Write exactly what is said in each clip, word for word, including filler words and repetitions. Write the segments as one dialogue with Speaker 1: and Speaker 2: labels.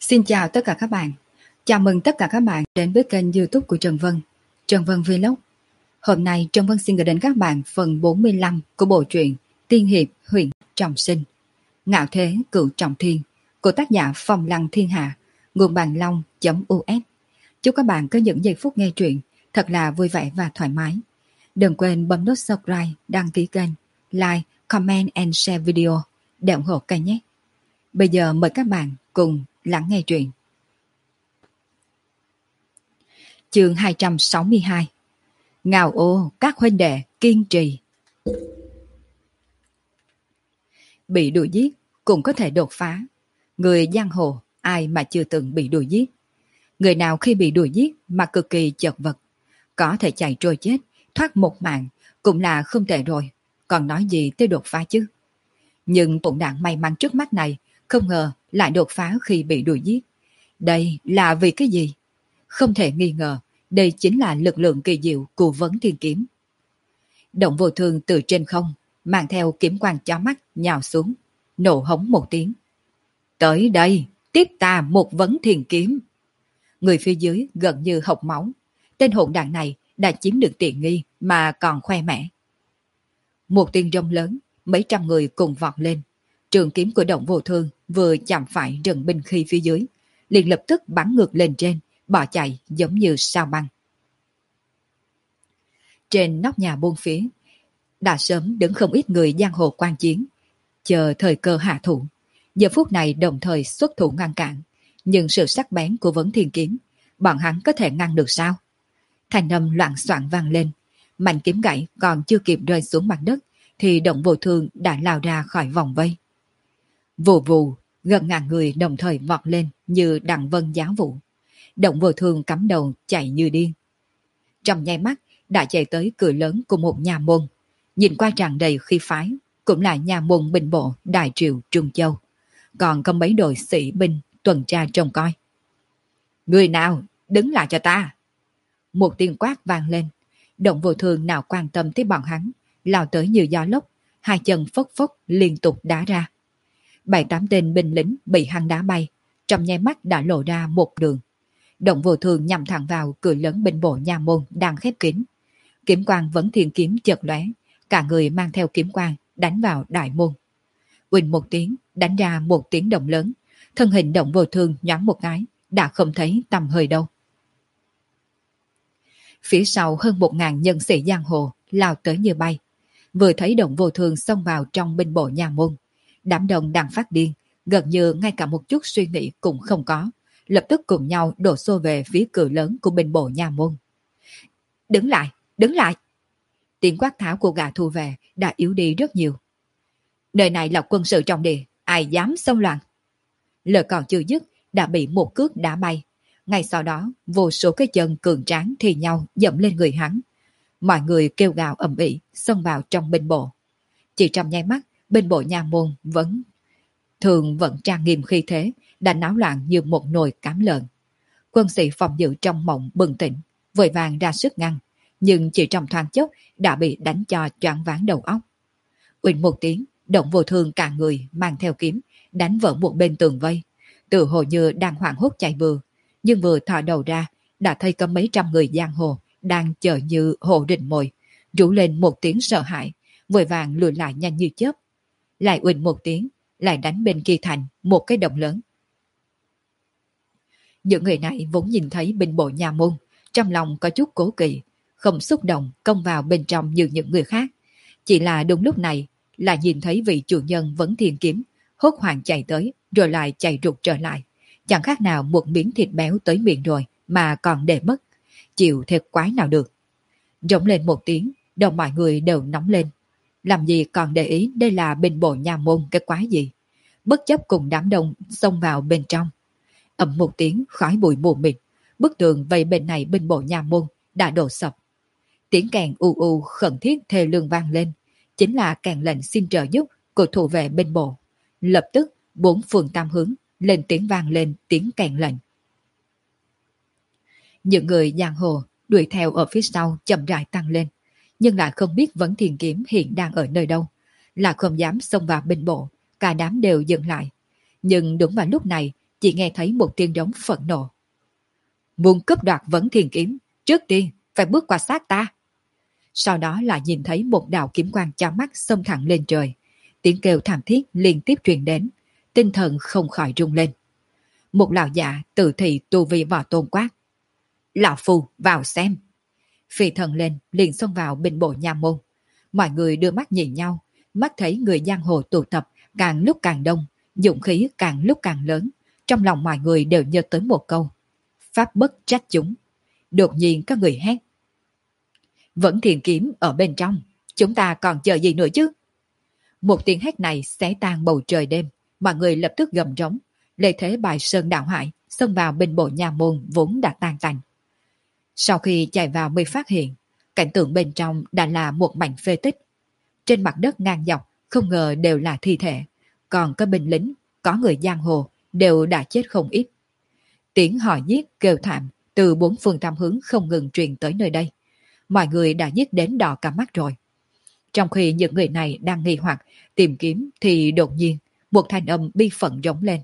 Speaker 1: Xin chào tất cả các bạn. Chào mừng tất cả các bạn đến với kênh YouTube của Trần Vân, Trần Vân Vlog. Hôm nay Trần Vân xin gửi đến các bạn phần bốn mươi lăm của bộ truyện Tiên hiệp huyền trọng sinh, Ngạo thế cửu trọng thiên của tác giả Phong Lăng Thiên Hạ, nguồn bàn long.us. Chúc các bạn có những giây phút nghe truyện thật là vui vẻ và thoải mái. Đừng quên bấm nút subscribe, đăng ký kênh, like, comment and share video để ủng hộ kênh nhé. Bây giờ mời các bạn cùng lắng nghe truyện. Chương hai trăm sáu mươi hai. Ngao ô các huynh đệ kiên trì. Bị đuổi giết cũng có thể đột phá. Người giang hồ ai mà chưa từng bị đuổi giết. Người nào khi bị đuổi giết mà cực kỳ chật vật, có thể chạy trôi chết, thoát một mạng cũng là không tệ rồi, còn nói gì tới đột phá chứ. Nhưng bụng đạn may mắn trước mắt này không ngờ lại đột phá khi bị đuổi giết. Đây là vì cái gì? Không thể nghi ngờ, đây chính là lực lượng kỳ diệu của Vấn Thiên Kiếm. Động Vô Thương từ trên không, mang theo kiếm quang chói mắt nhào xuống, nổ hống một tiếng. Tới đây, tiếp ta một Vấn Thiên Kiếm. Người phía dưới gần như hộc máu. Tên hỗn đản này đã chiếm được tiện nghi mà còn khoe mẽ. Một tiếng rông lớn, mấy trăm người cùng vọt lên. Trường kiếm của Động Vô Thương vừa chạm phải rừng binh khí phía dưới, liền lập tức bắn ngược lên trên, bỏ chạy giống như sao băng. Trên nóc nhà buôn phía, đã sớm đứng không ít người giang hồ quan chiến, chờ thời cơ hạ thủ. Giờ phút này đồng thời xuất thủ ngăn cản, nhưng sự sắc bén của Vấn Thiên Kiếm, bọn hắn có thể ngăn được sao? Thanh âm loạn soạn vang lên, mảnh kiếm gãy còn chưa kịp rơi xuống mặt đất, thì Động Vô Thương đã lao ra khỏi vòng vây. Vù vù, gần ngàn người đồng thời vọt lên như đằng vân giá vụ. Động Vô Thương cắm đầu chạy như điên. Trong nháy mắt đã chạy tới cửa lớn của một nhà môn, nhìn qua tràn đầy khí phái, cũng là nhà môn binh bộ Đại Triều Trung Châu. Còn có mấy đội sĩ binh tuần tra trông coi. Người nào, đứng lại cho ta! Một tiếng quát vang lên. Động Vô Thương nào quan tâm tới bọn hắn, lao tới như gió lốc, hai chân phốc phốc liên tục đá ra. Bảy tám tên binh lính bị hắn đá bay, trong nháy mắt đã lộ ra một đường. Động Vô Thương nhằm thẳng vào cửa lớn binh bộ nha môn đang khép kín. Kiếm quang Vấn Thiên Kiếm chợt lóe, cả người mang theo kiếm quang đánh vào đại môn. Uỳnh một tiếng, đánh ra một tiếng động lớn, thân hình Động Vô Thương nhoáng một cái, đã không thấy tầm hơi đâu. Phía sau hơn một ngàn nhân sĩ giang hồ lao tới như bay. Vừa thấy Động Vô Thương xông vào trong binh bộ nha môn, đám đông đang phát điên, gần như ngay cả một chút suy nghĩ cũng không có, lập tức cùng nhau đổ xô về phía cửa lớn của binh bộ nha môn. Đứng lại, đứng lại! Tiếng quát tháo của gã thu về đã yếu đi rất nhiều. Nơi này là quân sự trọng địa, ai dám xông loạn? Lời còn chưa dứt đã bị một cước đá bay. Ngay sau đó, vô số cái chân cường tráng thì nhau dẫm lên người hắn. Mọi người kêu gào ầm ĩ xông vào trong binh bộ. Chỉ trong nháy mắt, binh bộ nha môn vẫn thường vẫn trang nghiêm khí thế, đã náo loạn như một nồi cám lợn. Quân sĩ phòng giữ trong mộng bừng tỉnh, vội vàng ra sức ngăn, nhưng chỉ trong thoáng chốc đã bị đánh cho choáng váng đầu óc. Uỳnh một tiếng, Động Vô Thương cả người mang theo kiếm, đánh vỡ một bên tường vây, tự hồ như đang hoảng hốt chạy vừa, nhưng vừa thò đầu ra, đã thấy có mấy trăm người giang hồ đang chờ như hồ rình mồi, rú lên một tiếng sợ hãi, vội vàng lùi lại nhanh như chớp. Lại uỳnh một tiếng, lại đánh bên kia thành một cái động lớn. Những người này vốn nhìn thấy binh bộ nha môn, trong lòng có chút cố kỵ, không xúc động công vào bên trong như những người khác. Chỉ là đúng lúc này, là nhìn thấy vị chủ nhân Vấn Thiên Kiếm hốt hoảng chạy tới, rồi lại chạy rụt trở lại. Chẳng khác nào một miếng thịt béo tới miệng rồi mà còn để mất. Chịu thiệt quái nào được. Rống lên một tiếng, đầu mọi người đều nóng lên. Làm gì còn để ý đây là binh bộ nha môn cái quái gì. Bất chấp cùng đám đông xông vào bên trong. Ầm một tiếng khói bụi mù mịt, bức tường vây bên này binh bộ nha môn đã đổ sập. Tiếng kèn u u khẩn thiết thê lương vang lên, chính là kèn lệnh xin trợ giúp của thủ vệ binh bộ. Lập tức bốn phường tam hướng lên tiếng vang lên tiếng kèn lệnh. Những người giang hồ đuổi theo ở phía sau chậm rãi tăng lên, nhưng lại không biết Vấn Thiên Kiếm hiện đang ở nơi đâu, là không dám xông vào binh bộ, cả đám đều dừng lại. Nhưng đúng vào lúc này, chỉ nghe thấy một tiếng rống phẫn nộ. Muốn cướp đoạt Vấn Thiên Kiếm, trước tiên phải bước qua xác ta. Sau đó lại nhìn thấy một đạo kiếm quang chói mắt xông thẳng lên trời. Tiếng kêu thảm thiết liên tiếp truyền đến, tinh thần không khỏi rung lên. Một lão giả tự thị tu vi võ tôn quát. Lão phù vào xem. Phi thần lên liền xông vào bên bộ nha môn. Mọi người đưa mắt nhìn nhau, mắt thấy người giang hồ tụ tập càng lúc càng đông, dụng khí càng lúc càng lớn. Trong lòng mọi người đều nhớ tới một câu. Pháp bất trách chúng. Đột nhiên có người hét. Vẫn Thiên Kiếm ở bên trong, chúng ta còn chờ gì nữa chứ? Một tiếng hét này xé tan bầu trời đêm, mọi người lập tức gầm rống, lê thế bài sơn đạo hải, xông vào bên bộ nhà môn vốn đã tan tành. Sau khi chạy vào mới phát hiện, cảnh tượng bên trong đã là một mảnh phế tích. Trên mặt đất ngang dọc, không ngờ đều là thi thể, còn có binh lính, có người giang hồ, đều đã chết không ít. Tiếng hò giết kêu thảm từ bốn phương tám hướng không ngừng truyền tới nơi đây. Mọi người đã giết đến đỏ cả mắt rồi. Trong khi những người này đang nghi hoặc tìm kiếm thì đột nhiên một thanh âm bi phẫn rống lên.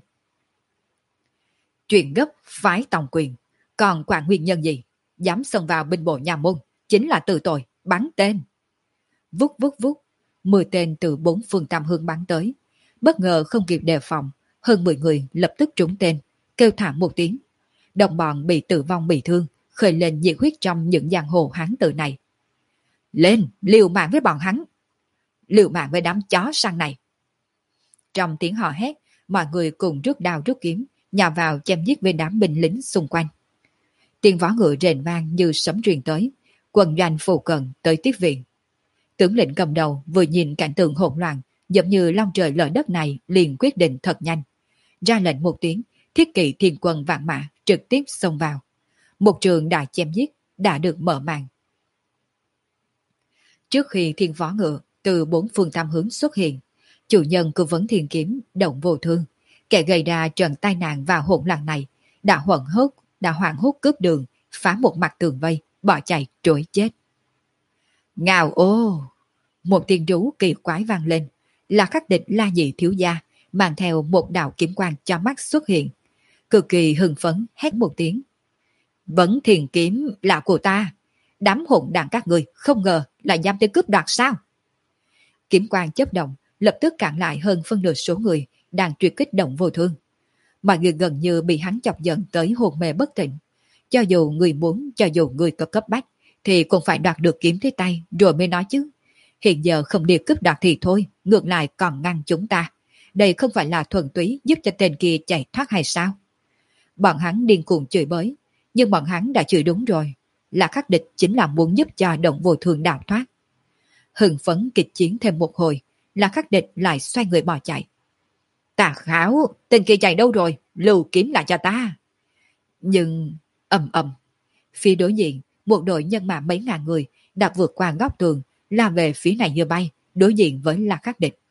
Speaker 1: Chuyện gấp phái tòng quyền, còn quản nguyên nhân gì? Dám xông vào binh bộ nhà môn, chính là từ tội, bắn tên. Vút vút vút, mười tên từ bốn phương tám hướng bắn tới. Bất ngờ không kịp đề phòng, hơn mười người lập tức trúng tên, kêu thảm một tiếng. Đồng bọn bị tử vong bị thương, khơi lên nhiệt huyết trong những giang hồ hán tử này. Lên, liều mạng với bọn hắn. Liều mạng với đám chó săn này. Trong tiếng hò hét, mọi người cùng rút đao rút kiếm, nhào vào chém giết với đám binh lính xung quanh. Tiếng võ ngựa rền vang như sấm truyền tới, quần doanh phù cận tới tiếp viện. Tướng lĩnh cầm đầu vừa nhìn cảnh tượng hỗn loạn, giống như long trời lở đất này liền quyết định thật nhanh. Ra lệnh một tiếng, thiết kỵ thiên quân vạn mã trực tiếp xông vào. Một trường đại chém giết đã được mở màn. Trước khi thiên võ ngựa từ bốn phương tám hướng xuất hiện, chủ nhân của Vấn Thiên Kiếm động vô thương, kẻ gây ra trận tai nạn và hỗn loạn này đã hoảng hốt, đã hoảng hốt cướp đường, phá một mặt tường vây, bỏ chạy trối chết. Ngào ô! Một tiếng rú kỳ quái vang lên, là Khắc Địch La Nhị thiếu gia mang theo một đạo kiếm quang cho mắt xuất hiện, cực kỳ hưng phấn hét một tiếng. Vấn Thiên Kiếm là của ta, đám hỗn đàn các người không ngờ là dám tới cướp đoạt sao? Kiếm quang chớp động, lập tức cản lại hơn phân nửa số người đang truy kích động vô thương. Mọi người gần như bị hắn chọc giận tới hồn mê bất tỉnh. Cho dù người muốn, cho dù người có cấp bách, thì cũng phải đoạt được kiếm tới tay rồi mới nói chứ. Hiện giờ không đi cướp đoạt thì thôi, ngược lại còn ngăn chúng ta. Đây không phải là thuần túy giúp cho tên kia chạy thoát hay sao? Bọn hắn điên cuồng chửi bới, nhưng bọn hắn đã chửi đúng rồi. Là Khắc Địch chính là muốn giúp cho động vô thương đào thoát. Hưng phấn kịch chiến thêm một hồi, là Khắc Địch lại xoay người bỏ chạy. Tà Khảo, tên kia chạy đâu rồi? Lưu kiếm lại cho ta. Nhưng ầm ầm, phía đối diện, một đội nhân mã mấy ngàn người đã vượt qua góc tường, la về phía này như bay, đối diện với La Khắc Địch.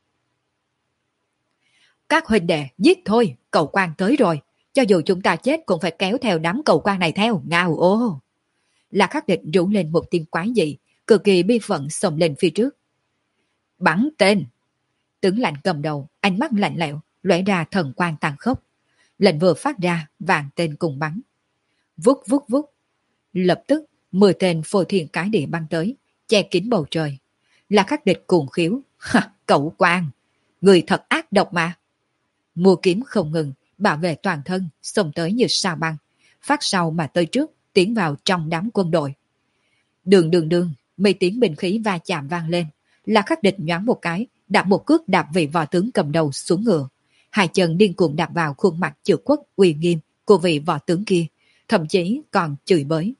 Speaker 1: Các huynh đệ, giết thôi, cầu quan tới rồi. Cho dù chúng ta chết cũng phải kéo theo đám cầu quan này theo, ngao ô. La Khắc Địch rú lên một tiếng quái dị, cực kỳ bi phận xông lên phía trước. Bắn tên! Tướng lạnh cầm đầu, ánh mắt lạnh lẽo, lóe ra thần quang tàn khốc. Lệnh vừa phát ra, vạn tên cùng bắn. Vút vút vút. Lập tức, mười tên phô thiên cái địa bắn tới, che kín bầu trời. La Khắc Địch cuồng khiếu. Ha, cậu quan! Người thật ác độc mà! Mua kiếm không ngừng, bảo vệ toàn thân, xông tới như sao băng. Phát sau mà tới trước, tiến vào trong đám quân đội. Đường đường đường, mấy tiếng binh khí va chạm vang lên. La Khắc Địch nhoáng một cái, đạp một cước đạp vị võ tướng cầm đầu xuống ngựa. Hai chân điên cuồng đạp vào khuôn mặt chữ quốc uy nghiêm của vị võ tướng kia, thậm chí còn chửi bới.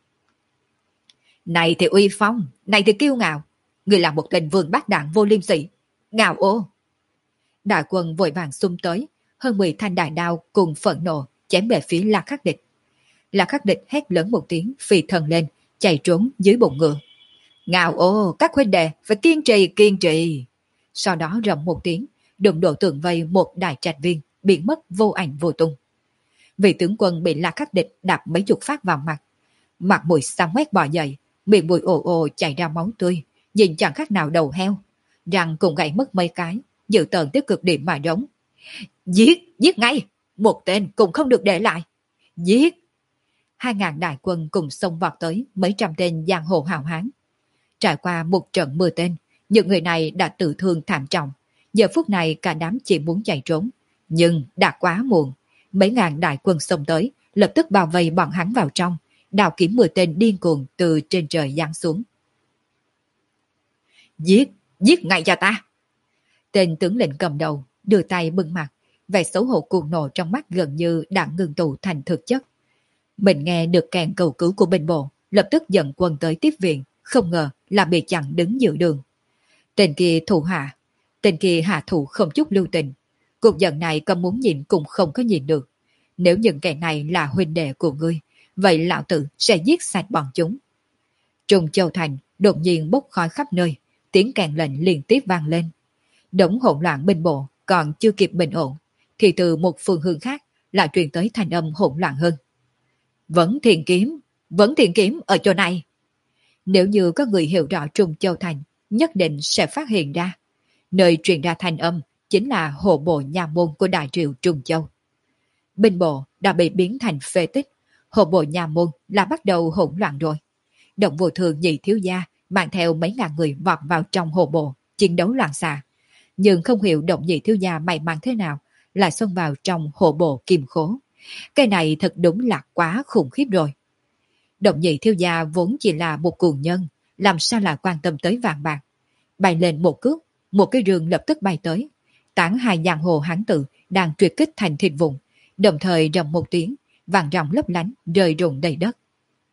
Speaker 1: Này thì uy phong, này thì kiêu ngạo, người là một tên vương bát đảng vô liêm sỉ, ngạo ô. Đại quân vội vàng xung tới, hơn mười thanh đại đao cùng phẫn nộ chém về phía La Khắc Địch. La Khắc Địch hét lớn một tiếng, phi thần lên, chạy trốn dưới bụng ngựa. Ngạo ô, các huynh đệ phải kiên trì, kiên trì. Sau đó rầm một tiếng, đụng độ tường vây một đại trạch viên, biến mất vô ảnh vô tung. Vị tướng quân bị La Khắc Địch đạp mấy chục phát vào mặt, mặt mũi xám quét bò dậy, miệng mũi ồ ồ chảy ra máu tươi, nhìn chẳng khác nào đầu heo, răng cũng gãy mất mấy cái, dự tợn tiếp cực điểm mà đống. Giết, giết ngay, một tên cũng không được để lại. Giết! Hai ngàn đại quân cùng xông vọt tới mấy trăm tên giang hồ hào hán. Trải qua một trận mưa tên, những người này đã tự thương thảm trọng. Giờ phút này cả đám chỉ muốn chạy trốn. Nhưng đã quá muộn. Mấy ngàn đại quân xông tới, lập tức bao vây bọn hắn vào trong, đào kiếm mười tên điên cuồng từ trên trời giáng xuống. Giết! Giết ngay cho ta! Tên tướng lĩnh cầm đầu, đưa tay bưng mặt, vẻ xấu hổ cuồng nộ trong mắt gần như đã ngừng tụ thành thực chất. Mình nghe được kèn cầu cứu của binh bộ, lập tức dẫn quân tới tiếp viện, không ngờ là bị chặn đứng giữa đường. Tên kia thủ hạ, tên kia hạ thủ không chút lưu tình. Cuộc giận này có muốn nhìn cũng không có nhìn được. Nếu những kẻ này là huynh đệ của ngươi, vậy lão tử sẽ giết sạch bọn chúng. Trung Châu Thành đột nhiên bốc khói khắp nơi, tiếng kèn lệnh liên tiếp vang lên. Đống hỗn loạn binh bộ còn chưa kịp bình ổn, thì từ một phương hướng khác lại truyền tới thanh âm hỗn loạn hơn. Vẫn thiền kiếm, vẫn thiền kiếm ở chỗ này. Nếu như có người hiểu rõ Trung Châu Thành, nhất định sẽ phát hiện ra. Nơi truyền ra thanh âm chính là hộ bộ nhà môn của Đại Triệu Trung Châu. Binh bộ đã bị biến thành phế tích, hộ bộ nhà môn là bắt đầu hỗn loạn rồi. Động Vô Thường nhị thiếu gia mang theo mấy ngàn người vọt vào trong hộ bộ, chiến đấu loạn xạ. Nhưng không hiểu Động nhị thiếu gia may mắn thế nào lại xông vào trong hộ bộ kim khố. Cái này thật đúng là quá khủng khiếp rồi. Động nhị thiếu gia vốn chỉ là một cuồng nhân, làm sao lại quan tâm tới vàng bạc. Bay lên một cước, một cái rương lập tức bay tới, tán hai giang hồ hán tử đang tuyệt kích thành thịt vụn, đồng thời rầm một tiếng, vàng ròng lấp lánh rơi rụng đầy đất.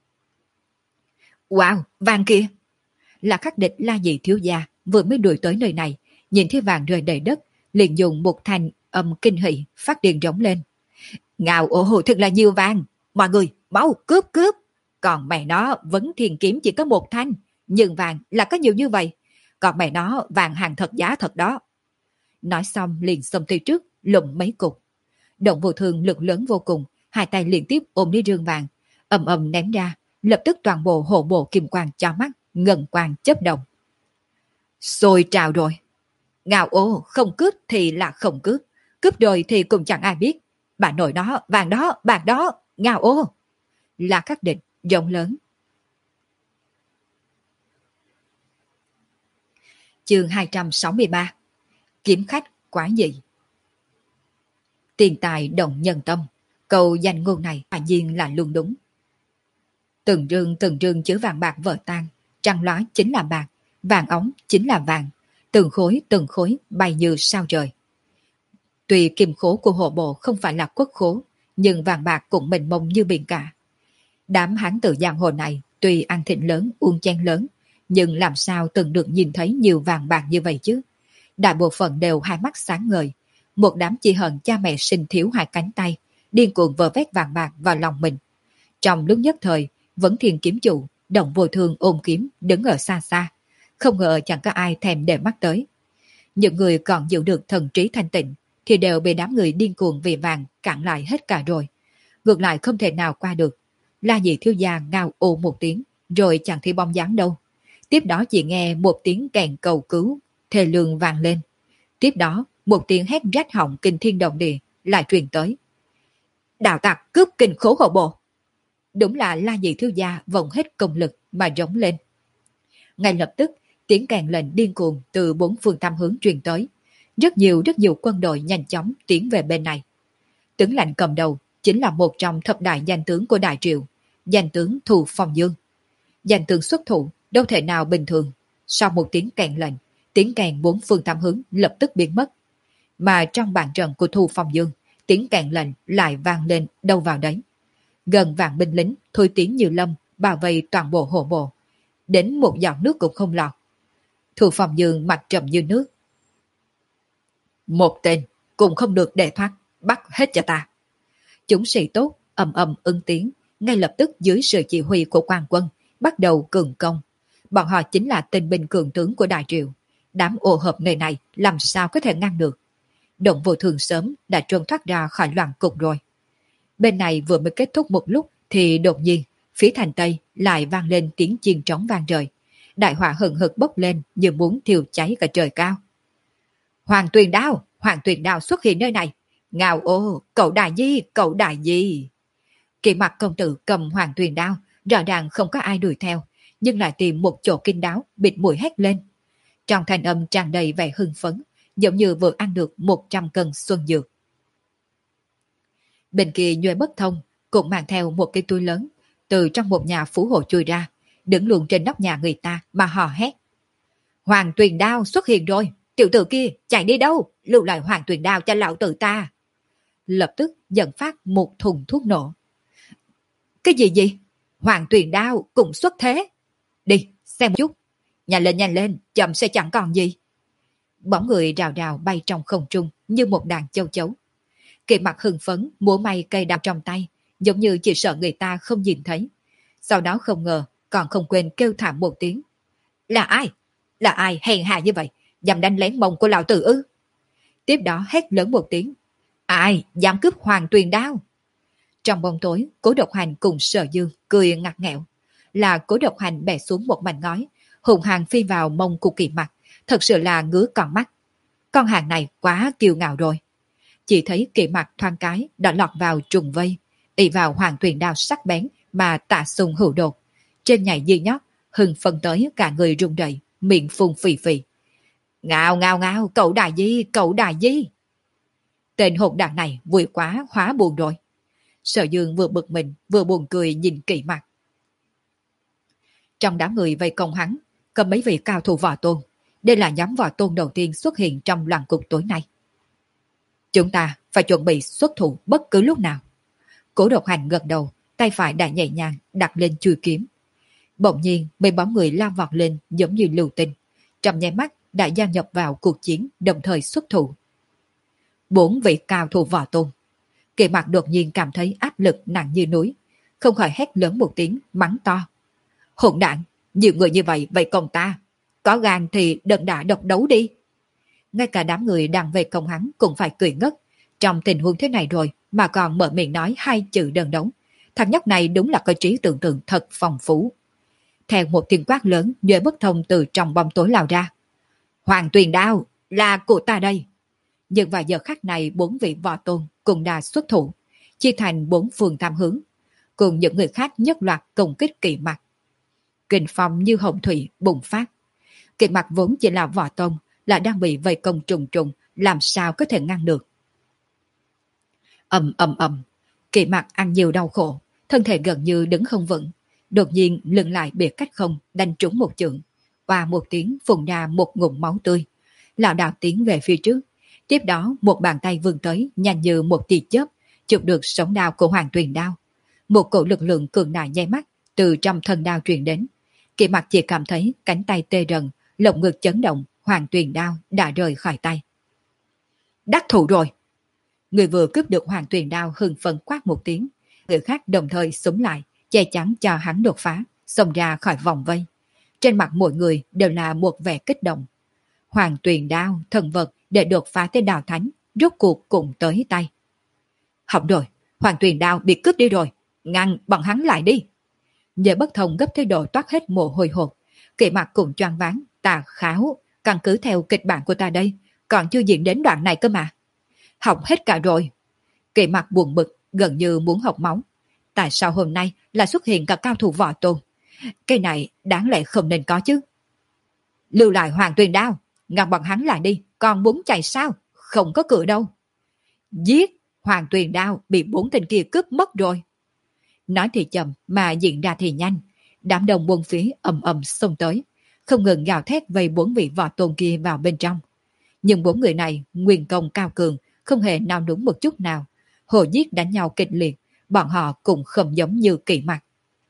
Speaker 1: Wow, vàng kia! Là Khắc Địch La Dị thiếu gia vừa mới đuổi tới nơi này, nhìn thấy vàng rơi đầy đất, liền dùng một thanh âm kinh hỉ phát điên rống lên. Ngào ồ hồ thật là nhiều vàng, mọi người mau cướp cướp. Còn mẹ nó vẫn thiền kiếm chỉ có một thanh, nhưng vàng là có nhiều như vậy. Còn mẹ nó vàng hàng thật giá thật đó. Nói xong liền xông tới trước, lụm mấy cục. Động Vô Thường lực lớn vô cùng, hai tay liên tiếp ôm lấy rương vàng, ầm ầm ném ra, lập tức toàn bộ hộ bộ kim quang cho mắt, ngân quang chớp động. Xôi trào rồi. Ngào ồ, không cướp thì là không cướp, cướp rồi thì cũng chẳng ai biết. Bà nội đó, vàng đó, bạc đó, ngào ô. Là Khắc Địch rộng lớn. Chương hai trăm sáu mươi ba. Kiếm khách quá dị. Tiền tài động nhân tâm, câu danh ngôn này quả nhiên là luôn đúng. Từng rương từng rương chứa vàng bạc vỡ tan, trăng lóa chính là bạc, vàng ống chính là vàng, từng khối từng khối bay như sao trời. Tuy kim khố của hộ bộ không phải là quốc khố, nhưng vàng bạc cũng mênh mông như biển cả. Đám hán tử giang hồ này tuy ăn thịt lớn, uống chén lớn, nhưng làm sao từng được nhìn thấy nhiều vàng bạc như vậy chứ? Đại bộ phận đều hai mắt sáng ngời, một đám chỉ hận cha mẹ sinh thiếu hai cánh tay, điên cuồng vơ vét vàng bạc vào lòng mình. Trong lúc nhất thời, Vẫn Thiền kiếm chủ, Động Vô Thường ôm kiếm đứng ở xa xa, không ngờ chẳng có ai thèm để mắt tới. Những người còn giữ được thần trí thanh tịnh thì đều bị đám người điên cuồng vì vàng cản lại hết cả rồi. Ngược lại không thể nào qua được. La Dị thiếu gia ngao ồ một tiếng, rồi chẳng thấy bóng dáng đâu. Tiếp đó chỉ nghe một tiếng kèn cầu cứu, thề lương vang lên. Tiếp đó, một tiếng hét rách họng kinh thiên động địa lại truyền tới. Đạo tặc cướp kinh khố hộ bộ. Đúng là La Dị thiếu gia vòng hết công lực mà rống lên. Ngay lập tức, tiếng kèn lệnh điên cuồng từ bốn phương tám hướng truyền tới. Rất nhiều rất nhiều quân đội nhanh chóng tiến về bên này. Tướng lãnh cầm đầu chính là một trong thập đại danh tướng của Đại Triệu, danh tướng Thu Phong Dương. Danh tướng xuất thủ đâu thể nào bình thường. Sau một tiếng kèn lệnh, tiếng kèn bốn phương tám hướng lập tức biến mất. Mà trong bàn trận của Thu Phong Dương, tiếng kèn lệnh lại vang lên đâu vào đấy. Gần vạn binh lính thôi tiếng như lâm bao vây toàn bộ hộ bộ. Đến một giọt nước cũng không lọt. Thu Phong Dương mặt trầm như nước. Một tên cũng không được để thoát, bắt hết cho ta. Chúng sĩ tốt ầm ầm ứng tiếng, ngay lập tức dưới sự chỉ huy của quan quân bắt đầu cường công. Bọn họ chính là tên binh cường tướng của Đại Triệu. Đám ô hợp nơi này làm sao có thể ngăn được. Động Vô Thường sớm đã trốn thoát ra khỏi loạn cục rồi. Bên này vừa mới kết thúc một lúc thì đột nhiên phía thành Tây lại vang lên tiếng chiên trống vang trời. Đại hỏa hừng hực bốc lên như muốn thiêu cháy cả trời cao. Hoàng Tuyền Đao, Hoàng Tuyền Đao xuất hiện nơi này, Ngao ô, cậu đại di, cậu đại di. Kỵ mặt công tử cầm hoàng tuyền đao, rõ ràng không có ai đuổi theo, nhưng lại tìm một chỗ kín đáo, bịt mũi hét lên. Trong thanh âm tràn đầy vẻ hưng phấn, giống như vừa ăn được một trăm cân xuân dược. Bên kia Nhuệ Bất Thông cũng mang theo một cái túi lớn, từ trong một nhà phú hộ chui ra, đứng luôn trên nóc nhà người ta mà hò hét. Hoàng tuyền đao xuất hiện rồi, tiểu tử kia chạy đi đâu, lưu lại hoàng tuyền đao cho lão tử ta. Lập tức dẫn phát một thùng thuốc nổ. Cái gì gì? Hoàng tuyền đao cũng xuất thế. Đi, xem một chút. Nhanh lên nhanh lên, chậm sẽ chẳng còn gì. Bóng người rào rào bay trong không trung như một đàn châu chấu. Kỵ mặt hưng phấn múa may cây đao trong tay, giống như chỉ sợ người ta không nhìn thấy. Sau đó không ngờ còn không quên kêu thảm một tiếng. Là ai? Là ai hèn hạ như vậy, dám đánh lén mông của lão tử ư? Tiếp đó hét lớn một tiếng. Ai dám cướp hoàng tuyền đao? Trong bóng tối, Cố Độc Hành cùng Sở Dương cười ngặt nghẹo. Là Cố Độc Hành bẻ xuống một mảnh ngói, hùng hăng phi vào mông của Kỵ Mặt, thật sự là ngứa con mắt. Con hàng này quá kiêu ngạo rồi. Chỉ thấy Kỵ Mặt thoáng cái đã lọt vào trùng vây, ỷ vào hoàng tuyền đao sắc bén mà tạ sùng hữu đột. Trên nhảy dây nhót, hừng phân tới cả người rung rẩy, miệng phun phì phì. Ngao ngao ngao, cậu đại di, cậu đại di. Tên hỗn đản này vui quá hóa buồn rồi. Sở Dương vừa bực mình vừa buồn cười nhìn Kỵ Mặt. Trong đám người vây công hắn, có mấy vị cao thủ võ tôn. Đây là nhóm võ tôn đầu tiên xuất hiện trong loạn cục tối nay. Chúng ta phải chuẩn bị xuất thủ bất cứ lúc nào. Cố Độc Hành gật đầu, tay phải đã nhẹ nhàng đặt lên chuôi kiếm. Bỗng nhiên mấy bóng người lao vọt lên giống như lưu tinh, trong nháy mắt đã gia nhập vào cuộc chiến, đồng thời xuất thủ. Bốn vị cao thủ võ tôn. Kỵ Mặt đột nhiên cảm thấy áp lực nặng như núi, không khỏi hét lớn một tiếng mắng to. Hỗn đản, nhiều người như vậy vậy công ta, có gan thì đừng đã độc đấu đi. Ngay cả đám người đang về công hắn cũng phải cười ngất. Trong tình huống thế này rồi mà còn mở miệng nói hai chữ đơn đấu, thằng nhóc này đúng là có trí tưởng tượng thật phong phú. Theo một tiếng quát lớn, Nhuệ Bất Thông từ trong bóng tối lao ra. Hoàng tuyền đao là của ta đây. Nhưng vào giờ khắc này bốn vị võ tôn cũng đã xuất thủ, chia thành bốn phương tam hướng, cùng những người khác nhất loạt công kích Kỵ Mặt. Kình phong như hồng thủy bùng phát. Kỵ Mặt vốn chỉ là võ tôn, lại đang bị vây công trùng trùng, làm sao có thể ngăn được. Ầm ầm ầm, Kỵ Mặt ăn nhiều đau khổ, thân thể gần như đứng không vững, đột nhiên lưng lại biệt cách không đánh trúng một chưởng, và một tiếng phun ra một ngụm máu tươi, lảo đảo tiến về phía trước. Tiếp đó một bàn tay vươn tới nhanh như một tia chớp, chụp được sống đao của hoàng tuyền đao. Một cổ lực lượng cường đại nháy mắt từ trong thân đao truyền đến. Kỵ Mặt chỉ cảm thấy cánh tay tê rần, lồng ngực chấn động, hoàng tuyền đao đã rời khỏi tay. Đắc thủ rồi! Người vừa cướp được hoàng tuyền đao hưng phấn quát một tiếng, người khác đồng thời xúm lại, che chắn cho hắn đột phá, xông ra khỏi vòng vây. Trên mặt mỗi người đều là một vẻ kích động. Hoàng tuyền đao, thần vật để đột phá tới đào thánh, rốt cuộc cũng tới tay. Hỏng rồi, hoàng tuyền đao bị cướp đi rồi, ngăn bọn hắn lại đi. Nhờ Bất Thông gấp tới độ toát hết mồ hôi hột. Kỵ Mặt cũng choáng váng. Ta kháo, căn cứ theo kịch bản của ta đây, còn chưa diễn đến đoạn này cơ mà. Học hết cả rồi. Kỵ Mặt buồn bực, gần như muốn học máu. Tại sao hôm nay là xuất hiện cả cao thủ võ tôn? Cái này đáng lẽ không nên có chứ. Lưu lại hoàng tuyền đao, ngăn bọn hắn lại đi, còn muốn chạy sao? Không có cửa đâu. Giết, hoàng tuyền đao bị bốn tên kia cướp mất rồi. Nói thì chậm mà diễn ra thì nhanh. Đám đông buôn phía ầm ầm xông tới, không ngừng gào thét vây bốn vị võ tôn kia vào bên trong. Nhưng bốn người này nguyên công cao cường, không hề nao núng một chút nào. Hồ giết đánh nhau kịch liệt, bọn họ cũng không giống như Kỵ Mặt.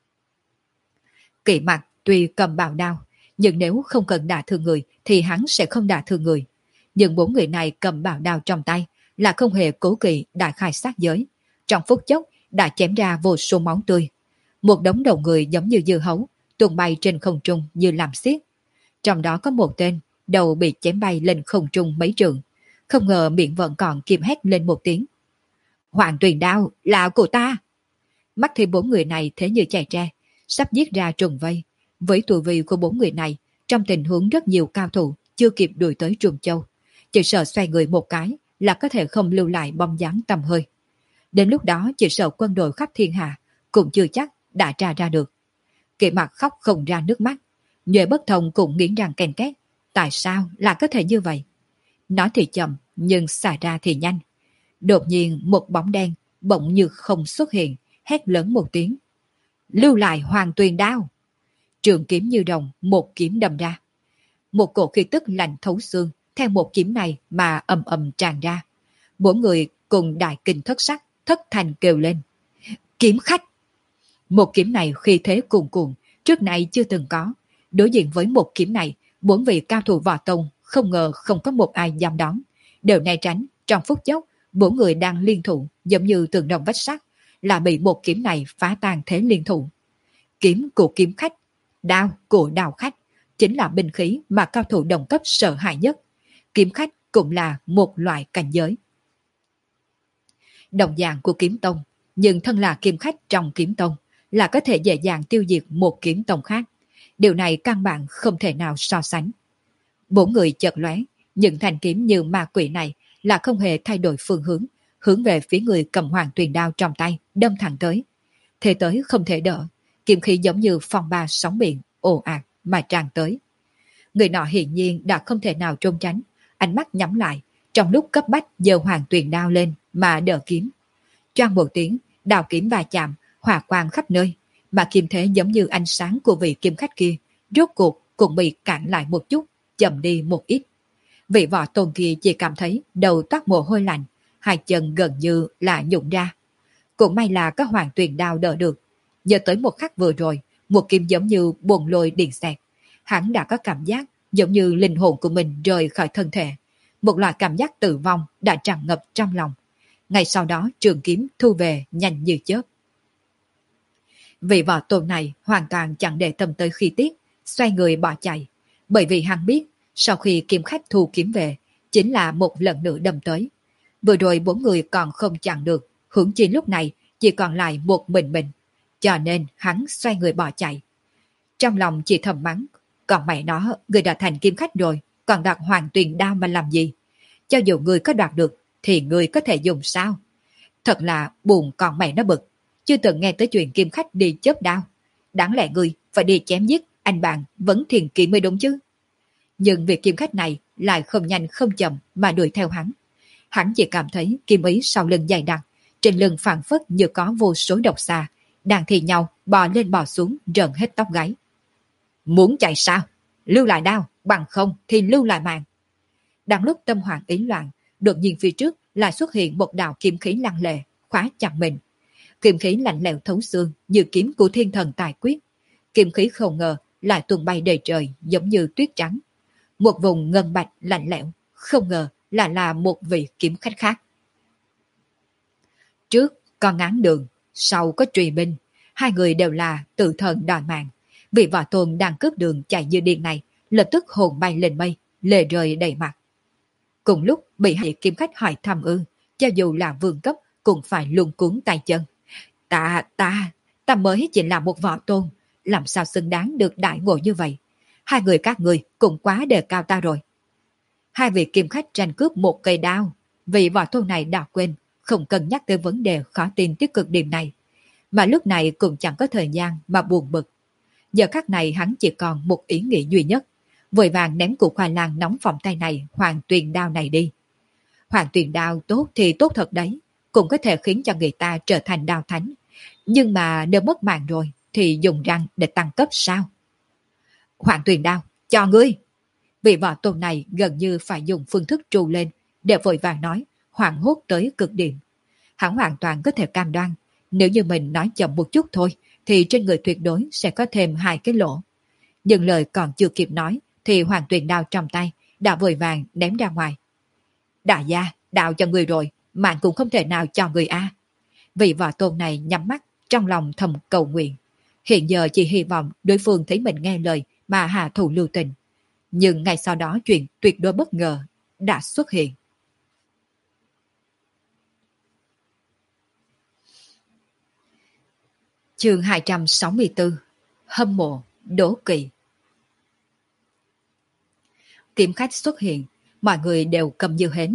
Speaker 1: Kỵ Mặt tuy cầm bào đao, nhưng nếu không cần đả thương người thì hắn sẽ không đả thương người. Nhưng bốn người này cầm bào đao trong tay là không hề cố kỵ đại khai sát giới. Trong phút chốc đã chém ra vô số máu tươi. Một đống đầu người giống như dưa hấu, tuôn bay trên không trung như làm xiết. Trong đó có một tên, đầu bị chém bay lên không trung mấy trượng. Không ngờ miệng vẫn còn kìm hét lên một tiếng. Hoàng tuyền đao là của ta! Mắt thì bốn người này thế như chài tre, sắp giết ra trùng vây. Với tuổi vi của bốn người này, trong tình huống rất nhiều cao thủ chưa kịp đuổi tới Trùng Châu, chỉ sợ xoay người một cái là có thể không lưu lại bóng dáng tầm hơi. Đến lúc đó chỉ sợ quân đội khắp thiên hạ cũng chưa chắc đã tra ra được. Kỵ Mặc khóc không ra nước mắt, Nhuệ Bất Thông cũng nghiến răng ken két. Tại sao lại có thể như vậy? Nói thì chậm, nhưng xả ra thì nhanh. Đột nhiên một bóng đen bỗng như không xuất hiện, hét lớn một tiếng. Lưu lại Hoàng Tuyền Đao! Trường kiếm như đồng, một kiếm đâm ra. Một cổ khí tức lạnh thấu xương, theo một kiếm này mà ầm ầm tràn ra. Bốn người cùng đại kinh thất sắc, thất thành kêu lên. Kiếm khách! Một kiếm này khi thế cuồn cuộn, trước nay chưa từng có. Đối diện với một kiếm này, bốn vị cao thủ võ tông không ngờ không có một ai dám đón. Đều né tránh, trong phút chốc, bốn người đang liên thủ giống như tường đồng vách sắt, là bị một kiếm này phá tan thế liên thủ. Kiếm của kiếm khách, đao của đao khách, chính là binh khí mà cao thủ đồng cấp sợ hãi nhất. Kiếm khách cũng là một loại cảnh giới. Đồng dạng của kiếm tông, nhưng thân là kiếm khách trong kiếm tông, là có thể dễ dàng tiêu diệt một kiếm tông khác. Điều này căn bản không thể nào so sánh. Bốn người chợt lóe, những thanh kiếm như ma quỷ này là không hề thay đổi phương hướng, hướng về phía người cầm Hoàng Tuyền Đao trong tay, đâm thẳng tới. Thế tới không thể đỡ, kiếm khí giống như phong ba sóng biển, ồ ạt mà tràn tới. Người nọ hiển nhiên đã không thể nào trốn tránh, ánh mắt nhắm lại, trong lúc cấp bách giơ Hoàng Tuyền Đao lên mà đỡ kiếm. Choang một tiếng, đao kiếm va chạm, hỏa quang khắp nơi, mà kiếm thế giống như ánh sáng của vị kiếm khách kia, rốt cuộc cũng bị cản lại một chút, chậm đi một ít. Vị võ tôn kia chỉ cảm thấy đầu toát mồ hôi lạnh, hai chân gần như là nhũn ra. Cũng may là có Hoàng Tuyền Đao đỡ được. Giờ tới một khắc vừa rồi, một kiếm giống như buồn lôi điện xẹt. Hắn đã có cảm giác giống như linh hồn của mình rời khỏi thân thể. Một loại cảm giác tử vong đã tràn ngập trong lòng. Ngay sau đó trường kiếm thu về nhanh như chớp. Vị võ tôn này hoàn toàn chẳng để tâm tới khi tiết, xoay người bỏ chạy. Bởi vì hắn biết, sau khi kiếm khách thu kiếm về, chính là một lần nữa đâm tới. Vừa rồi bốn người còn không chặn được, hướng chi lúc này chỉ còn lại một mình mình. Cho nên hắn xoay người bỏ chạy. Trong lòng chỉ thầm mắng, còn mày nó, người đã thành kiếm khách rồi, còn đặt Hoàng Tuyền Đao mà làm gì? Cho dù người có đoạt được, thì người có thể dùng sao? Thật là buồn còn mày nó bực, chưa từng nghe tới chuyện kiếm khách đi chớp đao. Đáng lẽ người phải đi chém giết anh bạn vẫn thiền kỵ mới đúng chứ. Nhưng việc kiếm khách này lại không nhanh không chậm mà đuổi theo hắn. Hắn chỉ cảm thấy kiếm ý sau lưng dày đặc, trên lưng phảng phất như có vô số độc xà, đang thì nhau bò lên bò xuống rợn hết tóc gáy. Muốn chạy sao? Lưu lại đao, bằng không thì lưu lại mạng. Đang lúc tâm hoàng ý loạn, đột nhiên phía trước lại xuất hiện một đạo kiếm khí lăng lệ, khóa chặt mình. Kiếm khí lạnh lẽo thấu xương như kiếm của thiên thần tài quyết. Kiếm khí không ngờ lại tung bay đầy trời giống như tuyết trắng. Một vùng ngân bạch lạnh lẽo, không ngờ là là một vị kiếm khách khác. Trước có ngáng đường, sau có truy binh, hai người đều là tự thần đòi mạng. Vị võ tôn đang cướp đường chạy như điên này, lập tức hồn bay lên mây, lệ rơi đầy mặt. Cùng lúc bị hai kiếm khách hỏi thăm ư, cho dù là vương cấp cũng phải luống cuống tay chân. Ta, ta, ta mới chỉ là một võ tôn, làm sao xứng đáng được đại ngộ như vậy? Hai người các người cũng quá đề cao ta rồi. Hai vị kiếm khách tranh cướp một cây đao, vị võ tôn này đã quên, không cần nhắc tới vấn đề khó tin tích cực điểm này. Mà lúc này cũng chẳng có thời gian mà buồn bực. Giờ khắc này hắn chỉ còn một ý nghĩ duy nhất, vội vàng ném củ khoai lang nóng phòng tay này Hoàng Tuyền Đao này đi. Hoàng Tuyền Đao tốt thì tốt thật đấy, cũng có thể khiến cho người ta trở thành đao thánh. Nhưng mà nếu mất mạng rồi thì dùng răng để tăng cấp sao? Hoàng Tuyền Đao, cho ngươi! Vị võ tôn này gần như phải dùng phương thức trù lên để vội vàng nói, hoảng hốt tới cực điểm. Hắn hoàn toàn có thể cam đoan, nếu như mình nói chậm một chút thôi thì trên người tuyệt đối sẽ có thêm hai cái lỗ. Nhưng lời còn chưa kịp nói thì Hoàng Tuyền Đao trong tay đã vội vàng ném ra ngoài. Đại gia, đạo cho người rồi, mạng cũng không thể nào cho người a. Vị võ tôn này nhắm mắt, trong lòng thầm cầu nguyện. Hiện giờ chỉ hy vọng đối phương thấy mình nghe lời mà hạ thủ lưu tình. Nhưng ngay sau đó chuyện tuyệt đối bất ngờ đã xuất hiện. Chương hai trăm sáu mươi tư. Hâm mộ, đố kỵ. Kiếm khách xuất hiện, mọi người đều cầm như hến.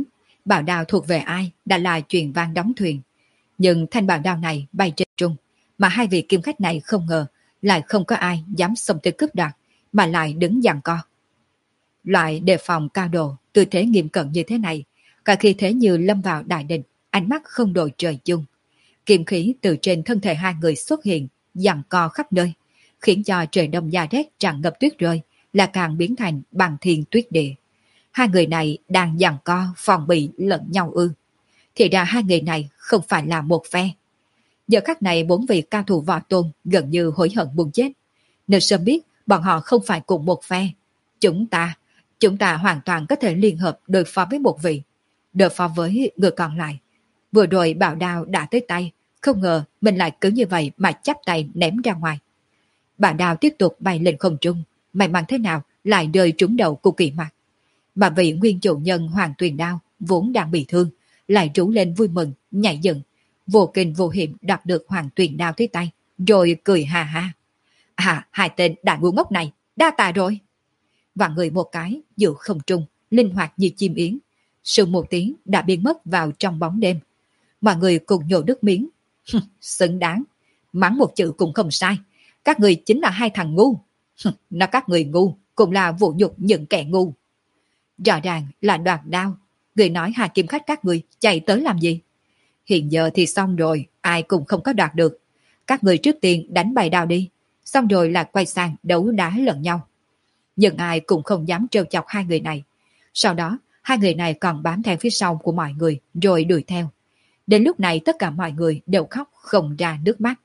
Speaker 1: Bảo đao thuộc về ai đã là chuyện vang đóng thuyền. Nhưng thanh bảo đao này bay trên trung, mà hai vị kiếm khách này không ngờ lại không có ai dám xông tới cướp đoạt, mà lại đứng giằng co. Loại đề phòng cao độ, tư thế nghiêm cẩn như thế này, cả khi thế như lâm vào đại định, ánh mắt không đổi trời chung. Kiếm khí từ trên thân thể hai người xuất hiện, giằng co khắp nơi, khiến cho trời đông da rét tràn ngập tuyết rơi, là càng biến thành băng thiên tuyết địa. Hai người này đang giằng co phòng bị lẫn nhau ư? Thì ra hai người này không phải là một phe. Giờ khắc này bốn vị cao thủ võ tôn gần như hối hận muốn chết. Nếu sớm biết bọn họ không phải cùng một phe, chúng ta, chúng ta hoàn toàn có thể liên hợp đối phó với một vị, đối phó với người còn lại. Vừa rồi bảo đao đã tới tay, không ngờ mình lại cứ như vậy mà chắp tay ném ra ngoài. Bảo đao tiếp tục bay lên không trung, may mắn thế nào lại rơi trúng đầu của Kỳ Mặc. Mà vị nguyên chủ nhân Hoàng Tuyền Đao vốn đang bị thương, lại rú lên vui mừng, nhảy dựng, vô kinh vô hiểm đoạt được Hoàng Tuyền Đao tới tay, rồi cười ha ha. À, hai tên đại ngu ngốc này, đa tạ rồi. Và người một cái, giữa không trung, linh hoạt như chim yến. Sự một tiếng đã biến mất vào trong bóng đêm. Mọi người cùng nhổ nước miếng. Xứng đáng, mắng một chữ cũng không sai. Các người chính là hai thằng ngu. Nó các người ngu, cũng là vụ nhục những kẻ ngu. Rõ ràng là đoạt đao. Người nói hai kiếm khách các người chạy tới làm gì? Hiện giờ thì xong rồi, ai cũng không có đoạt được. Các người trước tiên đánh bày đao đi, xong rồi là quay sang đấu đá lẫn nhau. Nhưng ai cũng không dám trêu chọc hai người này. Sau đó, hai người này còn bám theo phía sau của mọi người rồi đuổi theo. Đến lúc này tất cả mọi người đều khóc không ra nước mắt.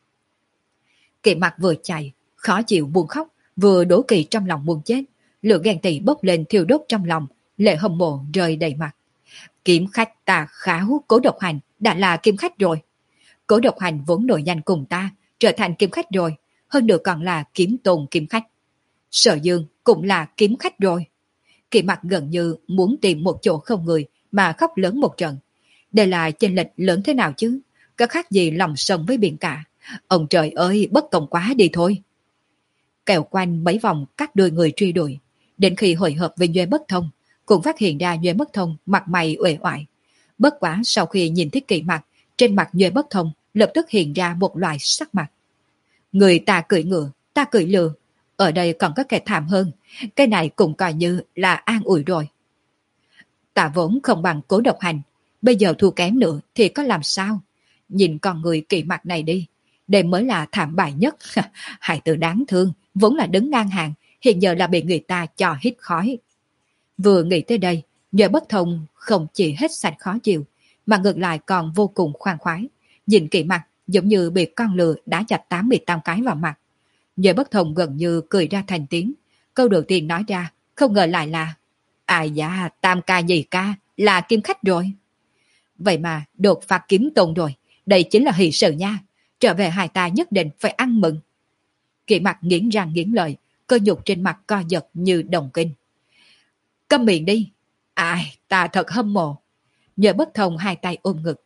Speaker 1: Kỳ Mặc vừa chạy, khó chịu buồn khóc, vừa đố kỵ trong lòng muốn chết. Lửa ghen tị bốc lên thiêu đốt trong lòng, lệ hâm mộ rơi đầy mặt. Kiếm khách tà kháo Cố Độc Hành đã là kiếm khách rồi. Cố Độc Hành vốn nổi danh cùng ta, trở thành kiếm khách rồi, hơn nữa còn là kiếm tôn kiếm khách. Sở Dương cũng là kiếm khách rồi. Kỳ Mặc gần như muốn tìm một chỗ không người mà khóc lớn một trận. Đây là chênh lệch lớn thế nào chứ? Có khác gì lòng sông với biển cả. Ông trời ơi, bất công quá đi thôi. Kẹo quanh mấy vòng các đôi người truy đuổi. Đến khi hội hợp với Nhuê Bất Thông, cũng phát hiện ra Nhuê Bất Thông mặt mày uể oải. Bất quá sau khi nhìn thấy Kỳ Mặc, trên mặt Nhuê Bất Thông lập tức hiện ra một loại sắc mặt. Người ta cưỡi ngựa, ta cưỡi lừa. Ở đây còn có kẻ thảm hơn. Cái này cũng coi như là an ủi rồi. Ta vốn không bằng Cố Độc Hành, bây giờ thua kém nữa thì có làm sao? Nhìn con người Kỳ Mặc này đi, đây mới là thảm bại nhất. Hải tử đáng thương, vốn là đứng ngang hàng, hiện giờ là bị người ta cho hít khói. Vừa nghĩ tới đây, Nhuệ Bất Thông không chỉ hết sạch khó chịu, mà ngược lại còn vô cùng khoan khoái. Nhìn Kỳ Mặc giống như bị con lừa đá chặt tám mươi tám cái vào mặt. Nhuệ Bất Thông gần như cười ra thành tiếng. Câu đầu tiên nói ra, không ngờ lại là: ai da, tam ca nhì ca, là kiếm khách rồi. Vậy mà đột phá kiếm tôn rồi, đây chính là hỷ sự nha. Trở về hai ta nhất định phải ăn mừng. Kỳ Mặc nghiến răng nghiến lợi, cơ nhục trên mặt co giật như đồng kinh. Câm miệng đi. Ai, ta thật hâm mộ. Nhuệ Bất Thông hai tay ôm ngực.